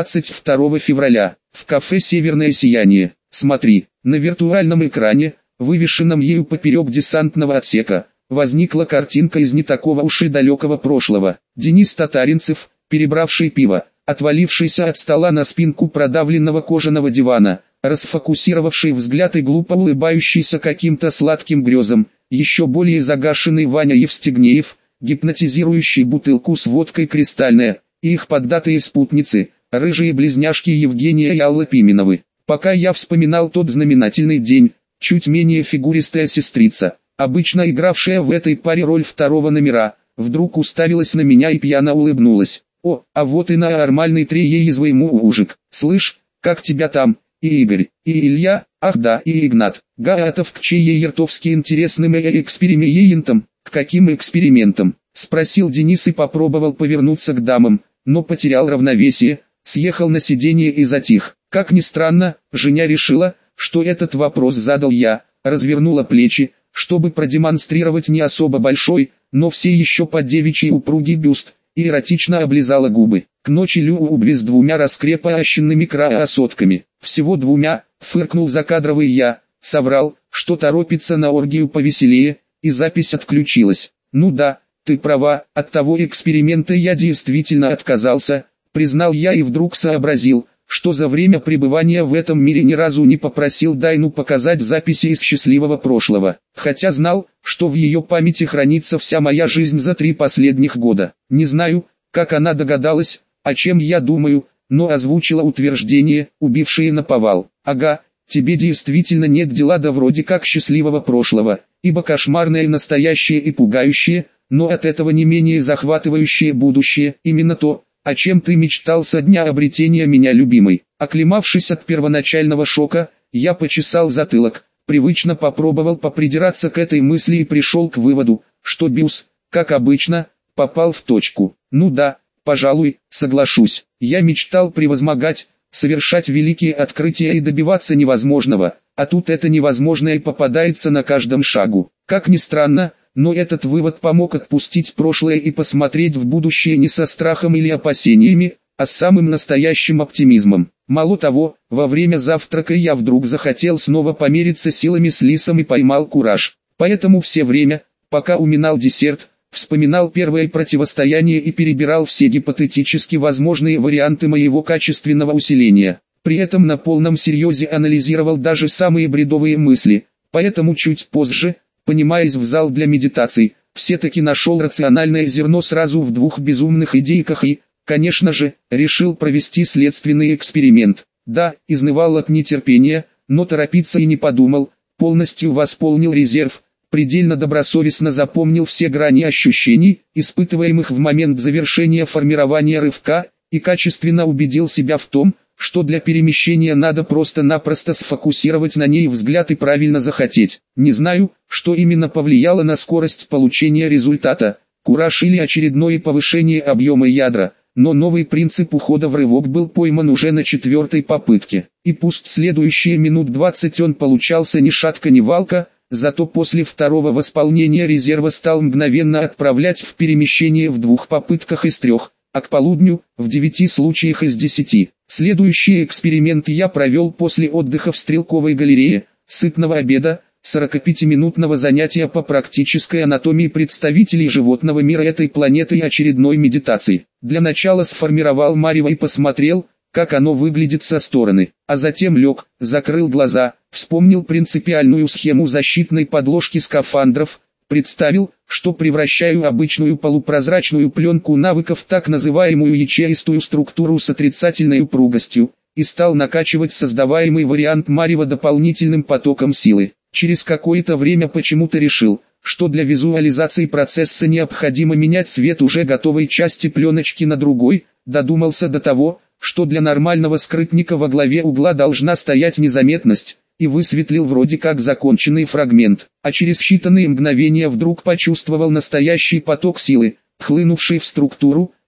22 февраля, в кафе «Северное сияние». Смотри, на виртуальном экране, вывешенном ею поперек десантного отсека, возникла картинка из не такого уж и далекого прошлого. Денис Татаринцев, перебравший пиво, отвалившийся от стола на спинку продавленного кожаного дивана, расфокусировавший взгляд и глупо улыбающийся каким-то сладким грезам, еще более загашенный Ваня Евстигнеев, гипнотизирующий бутылку с водкой «Кристальная», и их поддатые спутницы, рыжие близняшки Евгения и Алла Пименовы. Пока я вспоминал тот знаменательный день, чуть менее фигуристая сестрица, обычно игравшая в этой паре роль второго номера, вдруг уставилась на меня и пьяно улыбнулась. «О, а вот и нормальный треезвый мужик. Слышь, как тебя там, и Игорь, и Илья, ах да, и Игнат, готов к чьей-ертовски интересным экспериментам?» «К каким экспериментам?» — спросил Денис и попробовал повернуться к дамам, но потерял равновесие, съехал на сиденье и затих. Как ни странно, Женя решила, что этот вопрос задал я, развернула плечи, чтобы продемонстрировать не особо большой, но все еще под девичий упругий бюст, и эротично облизала губы. К ночи любви с 2 раскрепощенными красотками. Всего 2, фыркнул закадровый я, соврал, что торопится на оргию повеселее, и запись отключилась. Ну да, ты права, от того эксперимента я действительно отказался, признал я и вдруг сообразил, что за время пребывания в этом мире ни разу не попросил Дайну показать записи из счастливого прошлого, хотя знал, что в ее памяти хранится вся моя жизнь за 3 последних года. Не знаю, как она догадалась, о чем я думаю, но озвучила утверждение, убившее наповал. Ага, тебе действительно нет дела до вроде как счастливого прошлого, ибо кошмарное настоящее и пугающее, но от этого не менее захватывающее будущее, именно то, о чем ты мечтал со дня обретения меня любимой. Оклемавшись от первоначального шока, я почесал затылок, привычно попробовал попридираться к этой мысли и пришел к выводу, что Бюс, как обычно, попал в точку. Ну да, пожалуй, соглашусь. Я мечтал превозмогать, совершать великие открытия и добиваться невозможного, а тут это невозможное попадается на каждом шагу. Как ни странно, но этот вывод помог отпустить прошлое и посмотреть в будущее не со страхом или опасениями, а с самым настоящим оптимизмом. Мало того, во время завтрака я вдруг захотел снова помериться силами с Лисом и поймал кураж. Поэтому все время, пока уминал десерт, вспоминал первое противостояние и перебирал все гипотетически возможные варианты моего качественного усиления. При этом на полном серьезе анализировал даже самые бредовые мысли, поэтому чуть позже, поднимаясь в зал для медитаций, все-таки нашел рациональное зерно сразу в 2 безумных идейках и, конечно же, решил провести следственный эксперимент. Да, изнывал от нетерпения, но торопиться и не подумал, полностью восполнил резерв, предельно добросовестно запомнил все грани ощущений, испытываемых в момент завершения формирования рывка, и качественно убедил себя в том, что для перемещения надо просто-напросто сфокусировать на ней взгляд и правильно захотеть. Не знаю, что именно повлияло на скорость получения результата, кураж или очередное повышение объема ядра, но новый принцип ухода в рывок был пойман уже на 4-й попытке. И пусть следующие минут 20 он получался ни шатка ни валка, зато после второго восполнения резерва стал мгновенно отправлять в перемещение в 2 попытках из 3, а к полудню, в 9 случаях из 10. Следующий эксперимент я провел после отдыха в стрелковой галерее, сытного обеда, 45-минутного занятия по практической анатомии представителей животного мира этой планеты и очередной медитации. Для начала сформировал марево и посмотрел, как оно выглядит со стороны, а затем лег, закрыл глаза, вспомнил принципиальную схему защитной подложки скафандров, представил, что превращаю обычную полупрозрачную пленку навыков в так называемую ячеистую структуру с отрицательной упругостью, и стал накачивать создаваемый вариант марева дополнительным потоком силы. Через какое-то время почему-то решил, что для визуализации процесса необходимо менять цвет уже готовой части пленочки на другой, додумался до того, что для нормального скрытника во главе угла должна стоять незаметность, и высветлил вроде как законченный фрагмент, а через считанные мгновения вдруг почувствовал настоящий поток силы, хлынувший в структуру,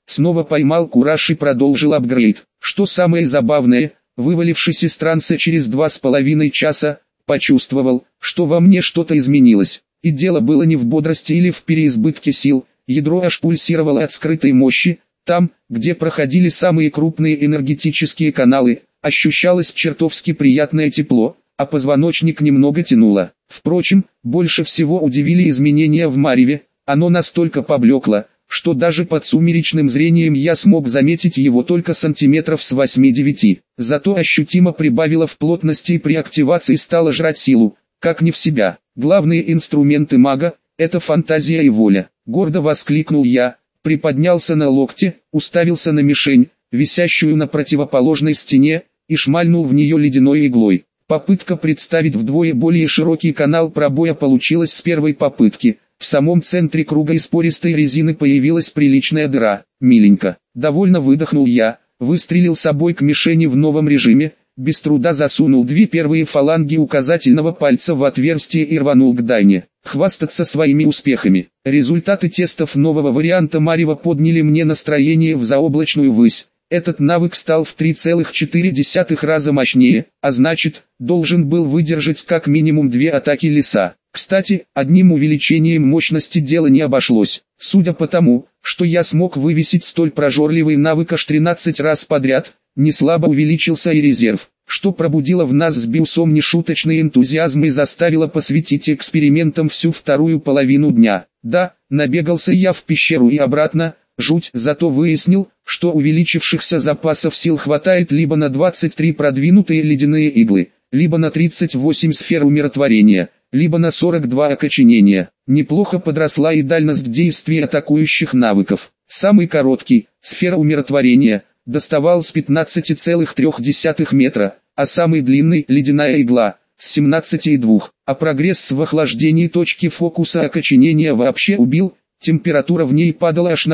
снова поймал кураж и продолжил апгрейд. Что самое забавное, вывалившись из транса через 2,5 часа, почувствовал, что во мне что-то изменилось. И дело было не в бодрости или в переизбытке сил, ядро аж пульсировало от скрытой мощи. Там, где проходили самые крупные энергетические каналы, ощущалось чертовски приятное тепло, а позвоночник немного тянуло. Впрочем, больше всего удивили изменения в мареве. Оно настолько поблекло, что даже под сумеречным зрением я смог заметить его только сантиметров с 8-9. Зато ощутимо прибавило в плотности и при активации стало жрать силу, как не в себя. Главные инструменты мага – это фантазия и воля. Гордо воскликнул я, приподнялся на локте, уставился на мишень, висящую на противоположной стене, и шмальнул в нее ледяной иглой. Попытка представить вдвое более широкий канал пробоя получилась с первой попытки. В самом центре круга из пористой резины появилась приличная дыра. Миленько. Довольно выдохнул я, выстрелил собой к мишени в новом режиме, без труда засунул 2 первые фаланги указательного пальца в отверстие и рванул к Дайне. Хвастаться своими успехами. Результаты тестов нового варианта марева подняли мне настроение в заоблачную высь. Этот навык стал в 3,4 раза мощнее, а значит, должен был выдержать как минимум 2 атаки леса. Кстати, одним увеличением мощности дело не обошлось. Судя по тому, что я смог вывесить столь прожорливый навык аж 13 раз подряд, неслабо увеличился и резерв, что пробудило в нас с Биусом нешуточный энтузиазм и заставило посвятить экспериментам всю вторую половину дня. Да, набегался я в пещеру и обратно, жуть, зато выяснил, что увеличившихся запасов сил хватает либо на 23 продвинутые ледяные иглы, либо на 38 сфер умиротворения, либо на 42 окоченения. Неплохо подросла и дальность действия атакующих навыков. Самый короткий, сфера умиротворения, доставал с 15,3 метра, а самый длинный, ледяная игла, с 17,2. А прогресс в охлаждении точки фокуса окоченения вообще убил. Температура в ней падала аж на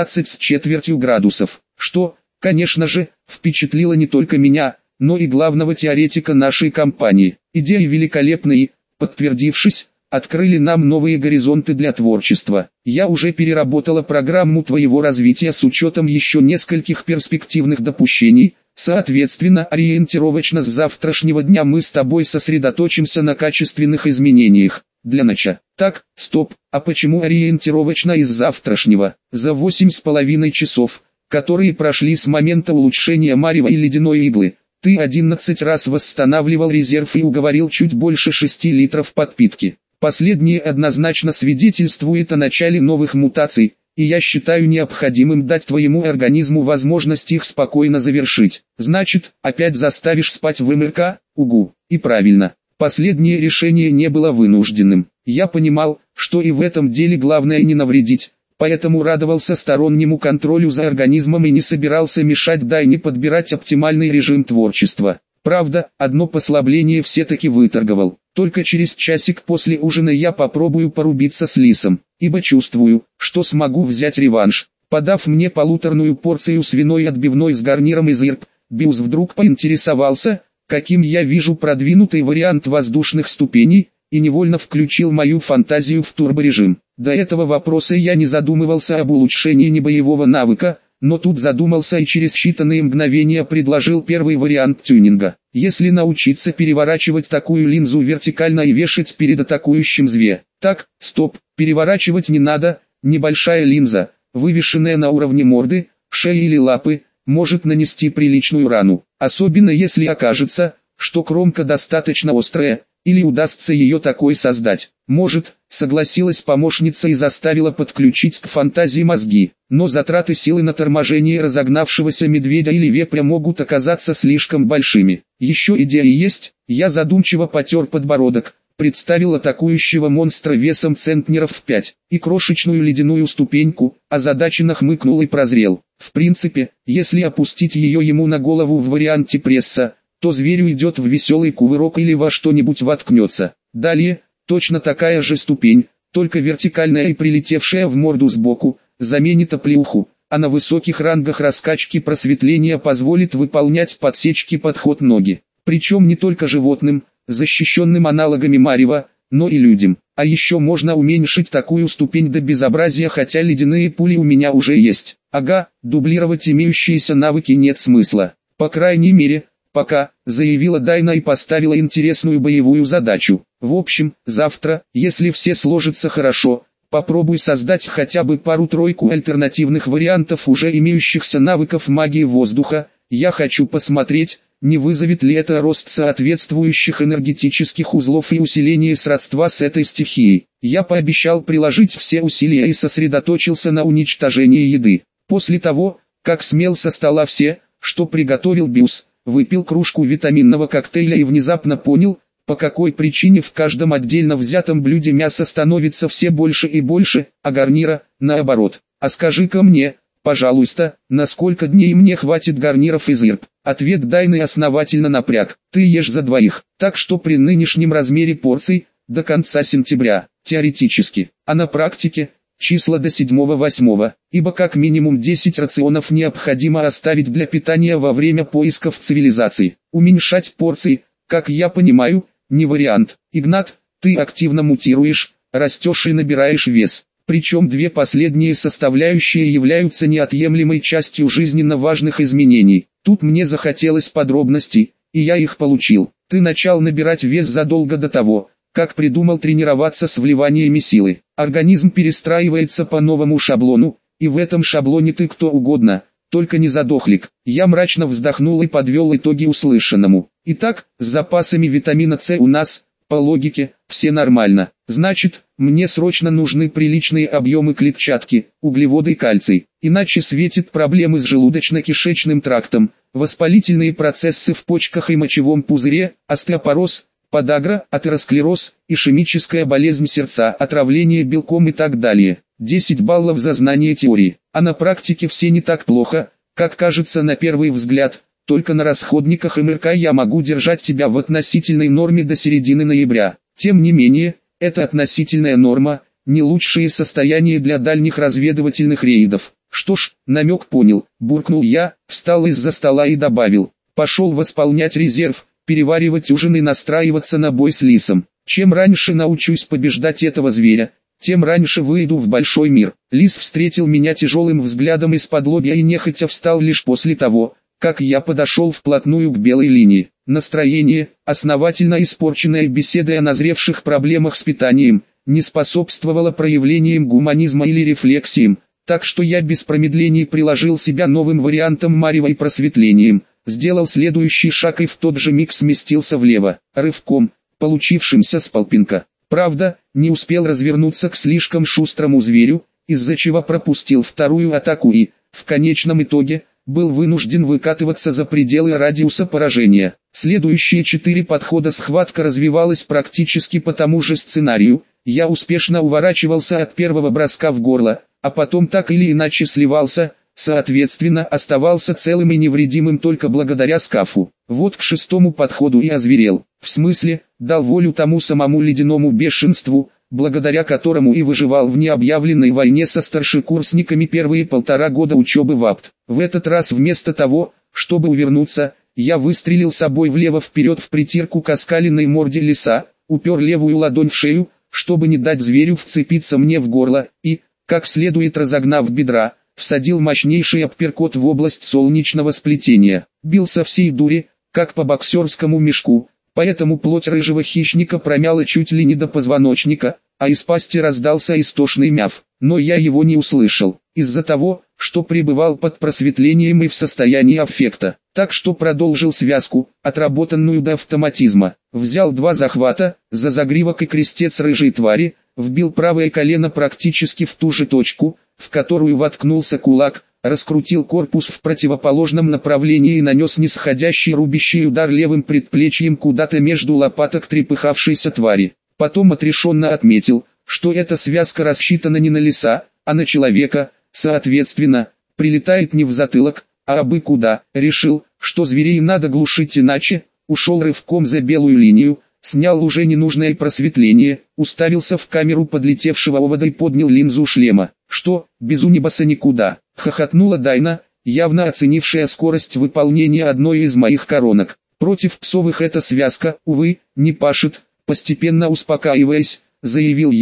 16,25 градусов, что, конечно же, впечатлило не только меня, но и главного теоретика нашей компании. Идеи великолепные, подтвердившись, открыли нам новые горизонты для творчества. Я уже переработала программу твоего развития с учетом еще нескольких перспективных допущений. Соответственно, ориентировочно с завтрашнего дня мы с тобой сосредоточимся на качественных изменениях. Для начала. Так, стоп, а почему ориентировочно из завтрашнего? За 8,5 часов, которые прошли с момента улучшения марева и ледяной иглы, ты 11 раз восстанавливал резерв и уговорил чуть больше 6 литров подпитки. Последнее однозначно свидетельствует о начале новых мутаций, и я считаю необходимым дать твоему организму возможность их спокойно завершить. Значит, опять заставишь спать в МРК? Угу, и правильно. Последнее решение не было вынужденным. Я понимал, что и в этом деле главное не навредить, поэтому радовался стороннему контролю за организмом и не собирался мешать Дайне подбирать оптимальный режим творчества. Правда, одно послабление все-таки выторговал. Только через часик после ужина я попробую порубиться с лисом, ибо чувствую, что смогу взять реванш. Подав мне полуторную порцию свиной отбивной с гарниром из ирб, Биус вдруг поинтересовался, каким я вижу продвинутый вариант воздушных ступеней, и невольно включил мою фантазию в турборежим. До этого вопроса я не задумывался об улучшении небоевого навыка, но тут задумался и через считанные мгновения предложил первый вариант тюнинга. Если научиться переворачивать такую линзу вертикально и вешать перед атакующим зве. Так, стоп, переворачивать не надо, небольшая линза, вывешенная на уровне морды, шеи или лапы, может нанести приличную рану, особенно если окажется, что кромка достаточно острая, или удастся ее такой создать. Может, согласилась помощница и заставила подключить к фантазии мозги, но затраты силы на торможение разогнавшегося медведя или вепря могут оказаться слишком большими. Еще идеи есть, я задумчиво потер подбородок, представил атакующего монстра весом центнеров в 5, и крошечную ледяную ступеньку, озадаченно хмыкнул и прозрел. В принципе, если опустить ее ему на голову в варианте пресса, то зверю идет в веселый кувырок или во что-нибудь воткнется. Далее, точно такая же ступень, только вертикальная и прилетевшая в морду сбоку, заменит оплеуху, а на высоких рангах раскачки просветления позволит выполнять подсечки под ход ноги. Причем не только животным, защищенным аналогами марева, но и людям. А еще можно уменьшить такую ступень до безобразия, хотя ледяные пули у меня уже есть. Ага, дублировать имеющиеся навыки нет смысла. По крайней мере, пока, заявила Дайна и поставила интересную боевую задачу. В общем, завтра, если все сложится хорошо, попробуй создать хотя бы пару-тройку альтернативных вариантов уже имеющихся навыков магии воздуха. Я хочу посмотреть, не вызовет ли это рост соответствующих энергетических узлов и усиление сродства с этой стихией. Я пообещал приложить все усилия и сосредоточился на уничтожении еды. После того, как смел со стола все, что приготовил Бюс, выпил кружку витаминного коктейля и внезапно понял, по какой причине в каждом отдельно взятом блюде мяса становится все больше и больше, а гарнира, наоборот. А скажи-ка мне, пожалуйста, на сколько дней мне хватит гарниров из ирб? Ответ Дайны основательно напряг. Ты ешь за двоих, так что при нынешнем размере порций, до конца сентября, теоретически, а на практике, числа до 7-8, ибо как минимум 10 рационов необходимо оставить для питания во время поисков цивилизации. Уменьшать порции, как я понимаю, не вариант. Игнат, ты активно мутируешь, растешь и набираешь вес. Причем две последние составляющие являются неотъемлемой частью жизненно важных изменений. Тут мне захотелось подробностей, и я их получил. Ты начал набирать вес задолго до того, как придумал тренироваться с вливаниями силы. Организм перестраивается по новому шаблону, и в этом шаблоне ты кто угодно, только не задохлик. Я мрачно вздохнул и подвел итоги услышанному. Итак, с запасами витамина С у нас, по логике, все нормально. Значит, мне срочно нужны приличные объемы клетчатки, углеводы и кальций. Иначе светит проблемы с желудочно-кишечным трактом, воспалительные процессы в почках и мочевом пузыре, остеопороз, подагра, атеросклероз, ишемическая болезнь сердца, отравление белком и так далее. 10 баллов за знание теории. А на практике все не так плохо, как кажется на первый взгляд. Только на расходниках МРК я могу держать тебя в относительной норме до середины ноября. Тем не менее, это относительная норма, не лучшее состояние для дальних разведывательных рейдов. Что ж, намек понял, буркнул я, встал из-за стола и добавил. Пошел восполнять резерв, переваривать ужин и настраиваться на бой с лисом. Чем раньше научусь побеждать этого зверя, тем раньше выйду в большой мир. Лис встретил меня тяжелым взглядом из-под лобья и нехотя встал лишь после того, как я подошел вплотную к белой линии. Настроение, основательно испорченное беседой о назревших проблемах с питанием, не способствовало проявлениям гуманизма или рефлексиям, так что я без промедлений приложил себя новым вариантом марева и просветлением, сделал следующий шаг и в тот же миг сместился влево, рывком, получившимся с полпинка. Правда, не успел развернуться к слишком шустрому зверю, из-за чего пропустил вторую атаку и, в конечном итоге, был вынужден выкатываться за пределы радиуса поражения. Следующие 4 подхода схватка развивалась практически по тому же сценарию. Я успешно уворачивался от первого броска в горло, а потом так или иначе сливался, соответственно оставался целым и невредимым только благодаря скафу. Вот к 6-му подходу и озверел. В смысле, дал волю тому самому ледяному бешенству, благодаря которому и выживал в необъявленной войне со старшекурсниками первые 1,5 года учебы в АПТ. В этот раз вместо того, чтобы увернуться, я выстрелил собой влево-вперед в притирку к оскаленной морде лиса, упер левую ладонь в шею, чтобы не дать зверю вцепиться мне в горло, и, как следует разогнав бедра, всадил мощнейший апперкот в область солнечного сплетения. Бил со всей дури, как по боксерскому мешку, поэтому плоть рыжего хищника промяла чуть ли не до позвоночника, а из пасти раздался истошный мяв. Но я его не услышал, из-за того, что пребывал под просветлением и в состоянии аффекта. Так что продолжил связку, отработанную до автоматизма. Взял 2 захвата, за загривок и крестец рыжей твари, вбил правое колено практически в ту же точку, в которую воткнулся кулак, раскрутил корпус в противоположном направлении и нанес нисходящий рубящий удар левым предплечьем куда-то между лопаток трепыхавшейся твари. Потом отрешенно отметил, что эта связка рассчитана не на лиса, а на человека, соответственно, прилетает не в затылок, а абы куда. Решил, что зверей надо глушить иначе, ушел рывком за белую линию, снял уже ненужное просветление, уставился в камеру подлетевшего овода и поднял линзу шлема. Что, без унибаса никуда, хохотнула Дайна, явно оценившая скорость выполнения одной из моих коронок. Против псовых эта связка, увы, не пашет, постепенно успокаиваясь, заявил я,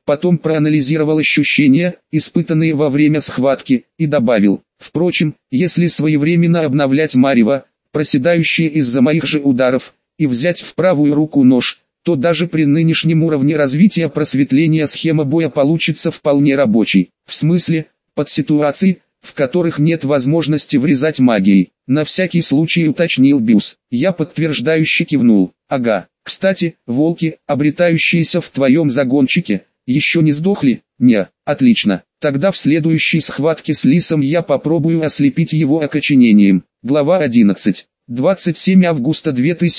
потом проанализировал ощущения, испытанные во время схватки, и добавил: впрочем, если своевременно обновлять марево, проседающее из-за моих же ударов, и взять в правую руку нож, то даже при нынешнем уровне развития просветления схема боя получится вполне рабочей. В смысле, под ситуации, в которых нет возможности врезать магией. На всякий случай уточнил Бьюс. Я подтверждающе кивнул. Ага. Кстати, волки, обретающиеся в твоем загончике, еще не сдохли? Не. Отлично. Тогда в следующей схватке с лисом я попробую ослепить его окоченением. Глава 11. 27 августа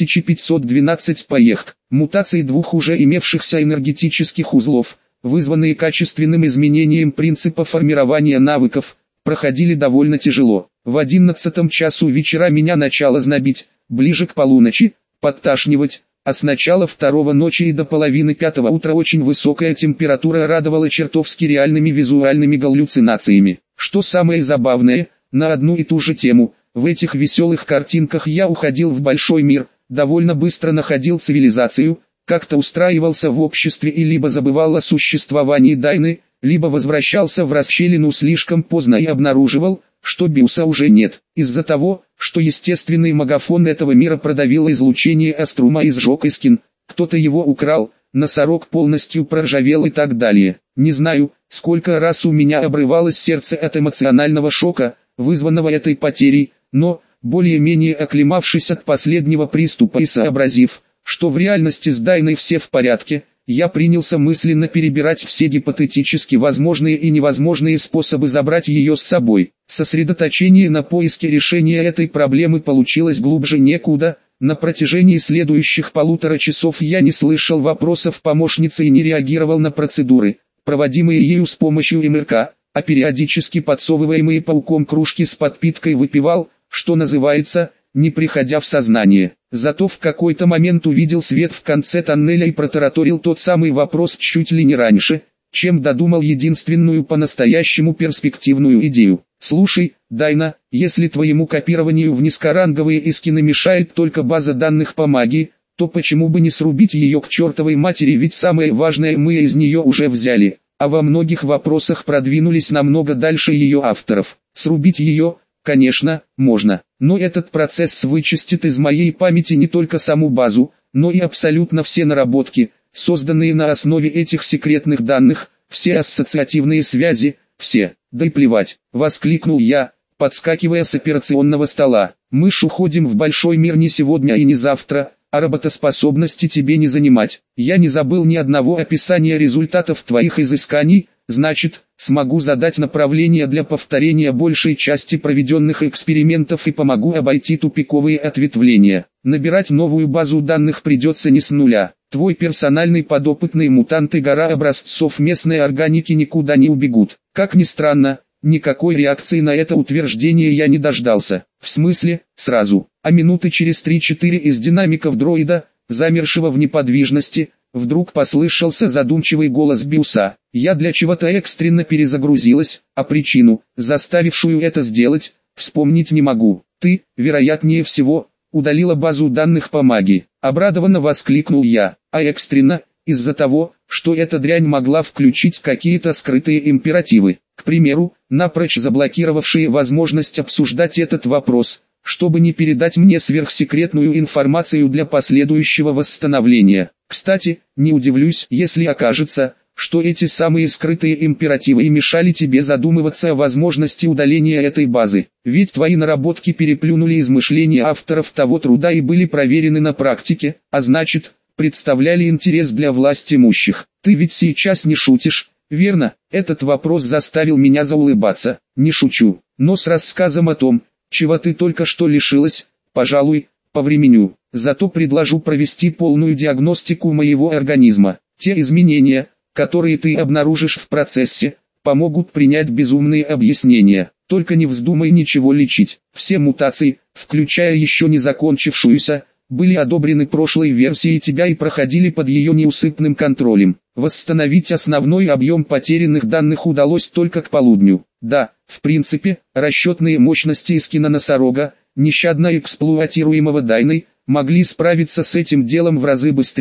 2512. Поехк. Мутации двух уже имевшихся энергетических узлов, вызванные качественным изменением принципа формирования навыков, проходили довольно тяжело. В 11 часу вечера меня начало знобить, ближе к полуночи, подташнивать, а с начала 2 ночи и до половины 5 утра очень высокая температура радовала чертовски реальными визуальными галлюцинациями. Что самое забавное, на одну и ту же тему, в этих веселых картинках я уходил в большой мир, довольно быстро находил цивилизацию, как-то устраивался в обществе и либо забывал о существовании Дайны, либо возвращался в расщелину слишком поздно и обнаруживал, что Бьюса уже нет, из-за того, что естественный магафон этого мира продавил излучение Аструма и сжег Искин, кто-то его украл, носорог полностью проржавел и так далее. Не знаю, сколько раз у меня обрывалось сердце от эмоционального шока, вызванного этой потерей, но, более-менее оклемавшись от последнего приступа и сообразив, что в реальности с Дайной все в порядке, я принялся мысленно перебирать все гипотетически возможные и невозможные способы забрать ее с собой. Сосредоточение на поиске решения этой проблемы получилось глубже некуда. На протяжении следующих 1,5 часов я не слышал вопросов помощницы и не реагировал на процедуры, проводимые ею с помощью МРК, а периодически подсовываемые пауком кружки с подпиткой выпивал, что называется, не приходя в сознание. Зато в какой-то момент увидел свет в конце тоннеля и протараторил тот самый вопрос чуть ли не раньше, чем додумал единственную по-настоящему перспективную идею. Слушай, Дайна, если твоему копированию в низкоранговые искины мешает только база данных по магии, то почему бы не срубить ее к чертовой матери, ведь самое важное мы из нее уже взяли, а во многих вопросах продвинулись намного дальше ее авторов. Срубить ее, конечно, можно, но этот процесс вычистит из моей памяти не только саму базу, но и абсолютно все наработки, созданные на основе этих секретных данных, все ассоциативные связи, все. Да и плевать, воскликнул я, подскакивая с операционного стола. Мы ж уходим в большой мир не сегодня и не завтра, а работоспособности тебе не занимать. Я не забыл ни одного описания результатов твоих изысканий, значит, смогу задать направление для повторения большей части проведенных экспериментов и помогу обойти тупиковые ответвления. Набирать новую базу данных придется не с нуля. Твой персональный подопытный мутант и гора образцов местной органики никуда не убегут. Как ни странно, никакой реакции на это утверждение я не дождался. В смысле, сразу. А минуты через 3-4 из динамиков дроида, замершего в неподвижности, вдруг послышался задумчивый голос Бьюса. Я для чего-то экстренно перезагрузилась, а причину, заставившую это сделать, вспомнить не могу. Ты, вероятнее всего, удалила базу данных по магии. Обрадованно воскликнул я. А экстренно, из-за того, что эта дрянь могла включить какие-то скрытые императивы. К примеру, напрочь заблокировавшие возможность обсуждать этот вопрос, чтобы не передать мне сверхсекретную информацию для последующего восстановления. Кстати, не удивлюсь, если окажется, что эти самые скрытые императивы и мешали тебе задумываться о возможности удаления этой базы. Ведь твои наработки переплюнули измышления авторов того труда и были проверены на практике, а значит, представляли интерес для власть имущих. Ты ведь сейчас не шутишь, верно? Этот вопрос заставил меня заулыбаться. Не шучу, но с рассказом о том, чего ты только что лишилась, пожалуй, повременю. Зато предложу провести полную диагностику моего организма. Те изменения, которые ты обнаружишь в процессе, помогут принять безумные объяснения. Только не вздумай ничего лечить. Все мутации, включая еще не закончившуюся, были одобрены прошлой версией тебя и проходили под ее неусыпным контролем. Восстановить основной объем потерянных данных удалось только к полудню. Да, в принципе, расчетные мощности Искина Носорога, нещадно эксплуатируемого Дайной, могли справиться с этим делом в разы быстрее,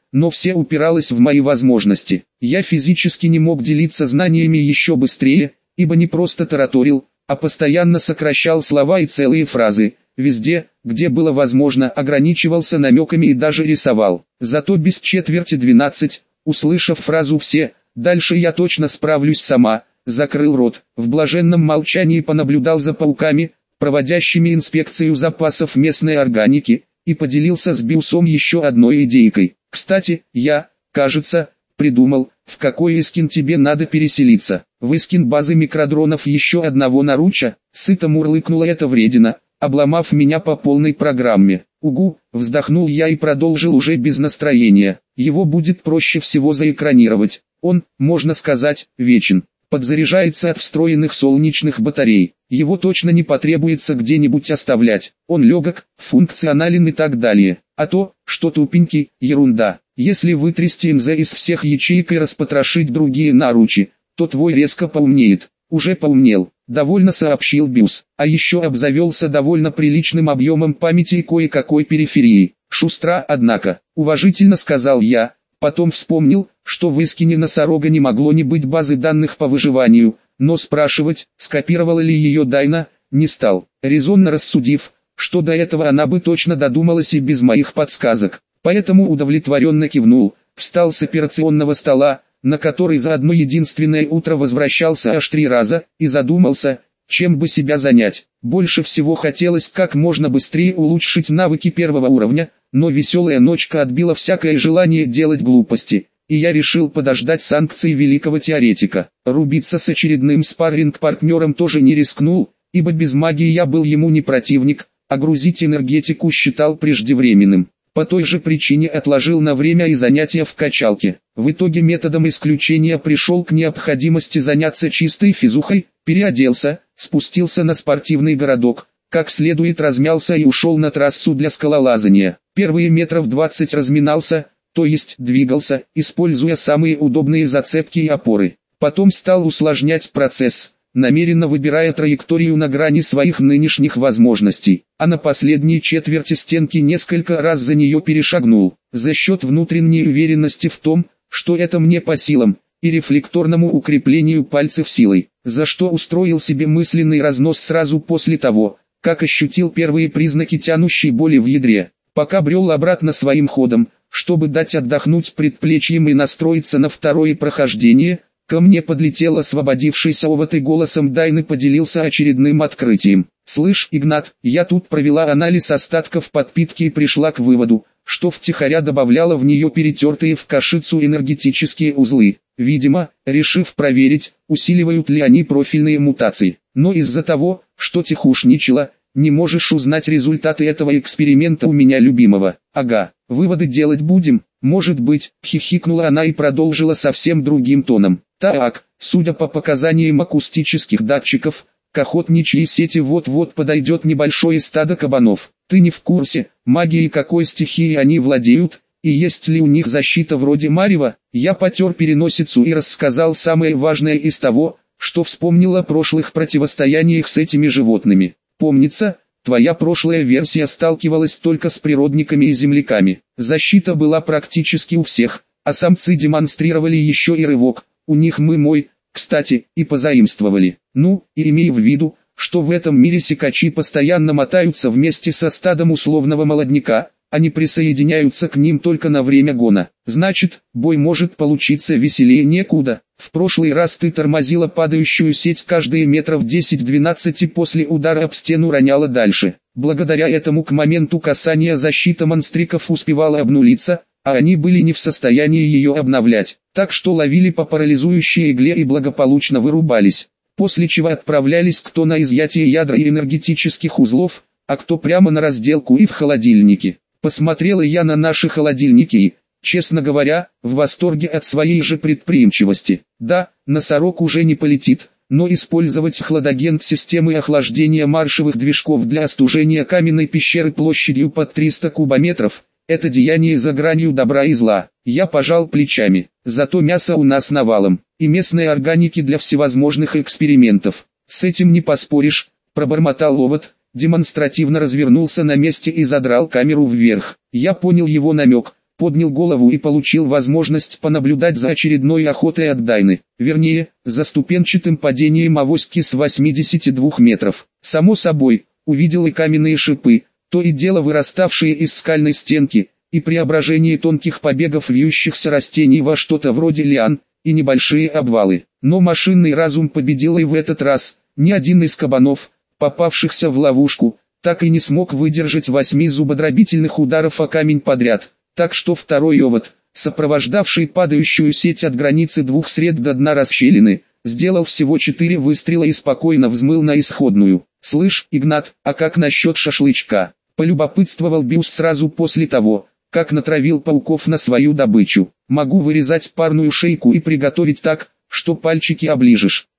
но все упиралось в мои возможности. Я физически не мог делиться знаниями еще быстрее, ибо не просто тараторил, а постоянно сокращал слова и целые фразы. Везде, где было возможно, ограничивался намеками и даже рисовал. Зато без четверти 12, услышав фразу «все», дальше я точно справлюсь сама, закрыл рот, в блаженном молчании понаблюдал за пауками, проводящими инспекцию запасов местной органики, и поделился с Биусом еще одной идейкой. Кстати, я, кажется, придумал, в какой Искин тебе надо переселиться. В Искин базы микродронов еще одного наруча, сыто мурлыкнула эта вредина, обломав меня по полной программе. Угу, вздохнул я и продолжил уже без настроения. Его будет проще всего заэкранировать. Он, можно сказать, вечен. Подзаряжается от встроенных солнечных батарей. Его точно не потребуется где-нибудь оставлять. Он легок, функционален и так далее. А то, что тупенький, ерунда. Если вытрясти МЗ из всех ячеек и распотрошить другие наручи, то твой резко поумнеет. Уже поумнел, довольно сообщил Биус. А еще обзавелся довольно приличным объемом памяти и кое-какой периферии. Шустра, однако, уважительно сказал я. Потом вспомнил, что в Искине носорога не могло не быть базы данных по выживанию, но спрашивать, скопировала ли ее Дайна, не стал, резонно рассудив, что до этого она бы точно додумалась и без моих подсказок. Поэтому удовлетворенно кивнул, встал с операционного стола, на который за одно единственное утро возвращался аж 3 раза, и задумался, чем бы себя занять. Больше всего хотелось как можно быстрее улучшить навыки первого уровня, но веселая ночка отбила всякое желание делать глупости, и я решил подождать санкций великого теоретика. Рубиться с очередным спарринг-партнером тоже не рискнул, ибо без магии я был ему не противник, а грузить энергетику считал преждевременным. По той же причине отложил на время и занятия в качалке. В итоге методом исключения пришел к необходимости заняться чистой физухой, переоделся, спустился на спортивный городок, как следует размялся и ушел на трассу для скалолазания. Первые метров 20 разминался, то есть двигался, используя самые удобные зацепки и опоры. Потом стал усложнять процесс, намеренно выбирая траекторию на грани своих нынешних возможностей, а на последней четверти стенки несколько раз за нее перешагнул, за счет внутренней уверенности в том, что это мне по силам, и рефлекторному укреплению пальцев силой, за что устроил себе мысленный разнос сразу после того, как ощутил первые признаки тянущей боли в ядре. Пока брел обратно своим ходом, чтобы дать отдохнуть предплечьям и настроиться на второе прохождение, ко мне подлетел освободившийся оватый голосом Дайны, поделился очередным открытием. «Слышь, Игнат, я тут провела анализ остатков подпитки и пришла к выводу, что втихаря добавляла в нее перетертые в кашицу энергетические узлы. Видимо, решив проверить, усиливают ли они профильные мутации. Но из-за того, что тихушничала, не можешь узнать результаты этого эксперимента у меня любимого. Ага, выводы делать будем, может быть», хихикнула она и продолжила совсем другим тоном. «Так, судя по показаниям акустических датчиков, к охотничьей сети вот-вот подойдет небольшое стадо кабанов. Ты не в курсе, магией какой стихии они владеют, и есть ли у них защита вроде марева?» Я потер переносицу и рассказал самое важное из того, что вспомнил о прошлых противостояниях с этими животными. «Помнится, твоя прошлая версия сталкивалась только с природниками и земляками. Защита была практически у всех, а самцы демонстрировали еще и рывок. У них мы мой, кстати, и позаимствовали. Ну, и имей в виду, что в этом мире сикачи постоянно мотаются вместе со стадом условного молодняка, они присоединяются к ним только на время гона. Значит, бой может получиться веселее некуда. В прошлый раз ты тормозила падающую сеть каждые метров 10-12 и после удара об стену роняла дальше. Благодаря этому к моменту касания защита монстриков успевала обнулиться, а они были не в состоянии ее обновлять. Так что ловили по парализующей игле и благополучно вырубались. После чего отправлялись кто на изъятие ядра и энергетических узлов, а кто прямо на разделку и в холодильники. Посмотрела я на наши холодильники и, честно говоря, в восторге от своей же предприимчивости. Да, носорог уже не полетит, но использовать хладагент системы охлаждения маршевых движков для остужения каменной пещеры площадью под 300 кубометров – это деяние за гранью добра и зла. Я пожал плечами, зато мясо у нас навалом, и местной органики для всевозможных экспериментов. С этим не поспоришь, пробормотал овод. Демонстративно развернулся на месте и задрал камеру вверх. Я понял его намек, поднял голову и получил возможность понаблюдать за очередной охотой от Дайны, вернее, за ступенчатым падением авоськи с 82 метров. Само собой, увидел и каменные шипы, то и дело выраставшие из скальной стенки, и преображение тонких побегов вьющихся растений во что-то вроде лиан, и небольшие обвалы. Но машинный разум победил и в этот раз. Ни один из кабанов, попавшихся в ловушку, так и не смог выдержать 8 зубодробительных ударов о камень подряд, так что второй овод, сопровождавший падающую сеть от границы двух сред до дна расщелины, сделал всего 4 выстрела и спокойно взмыл на исходную. «Слышь, Игнат, а как насчет шашлычка?» – полюбопытствовал Бюс сразу после того, как натравил пауков на свою добычу. «Могу вырезать парную шейку и приготовить так, что пальчики оближешь».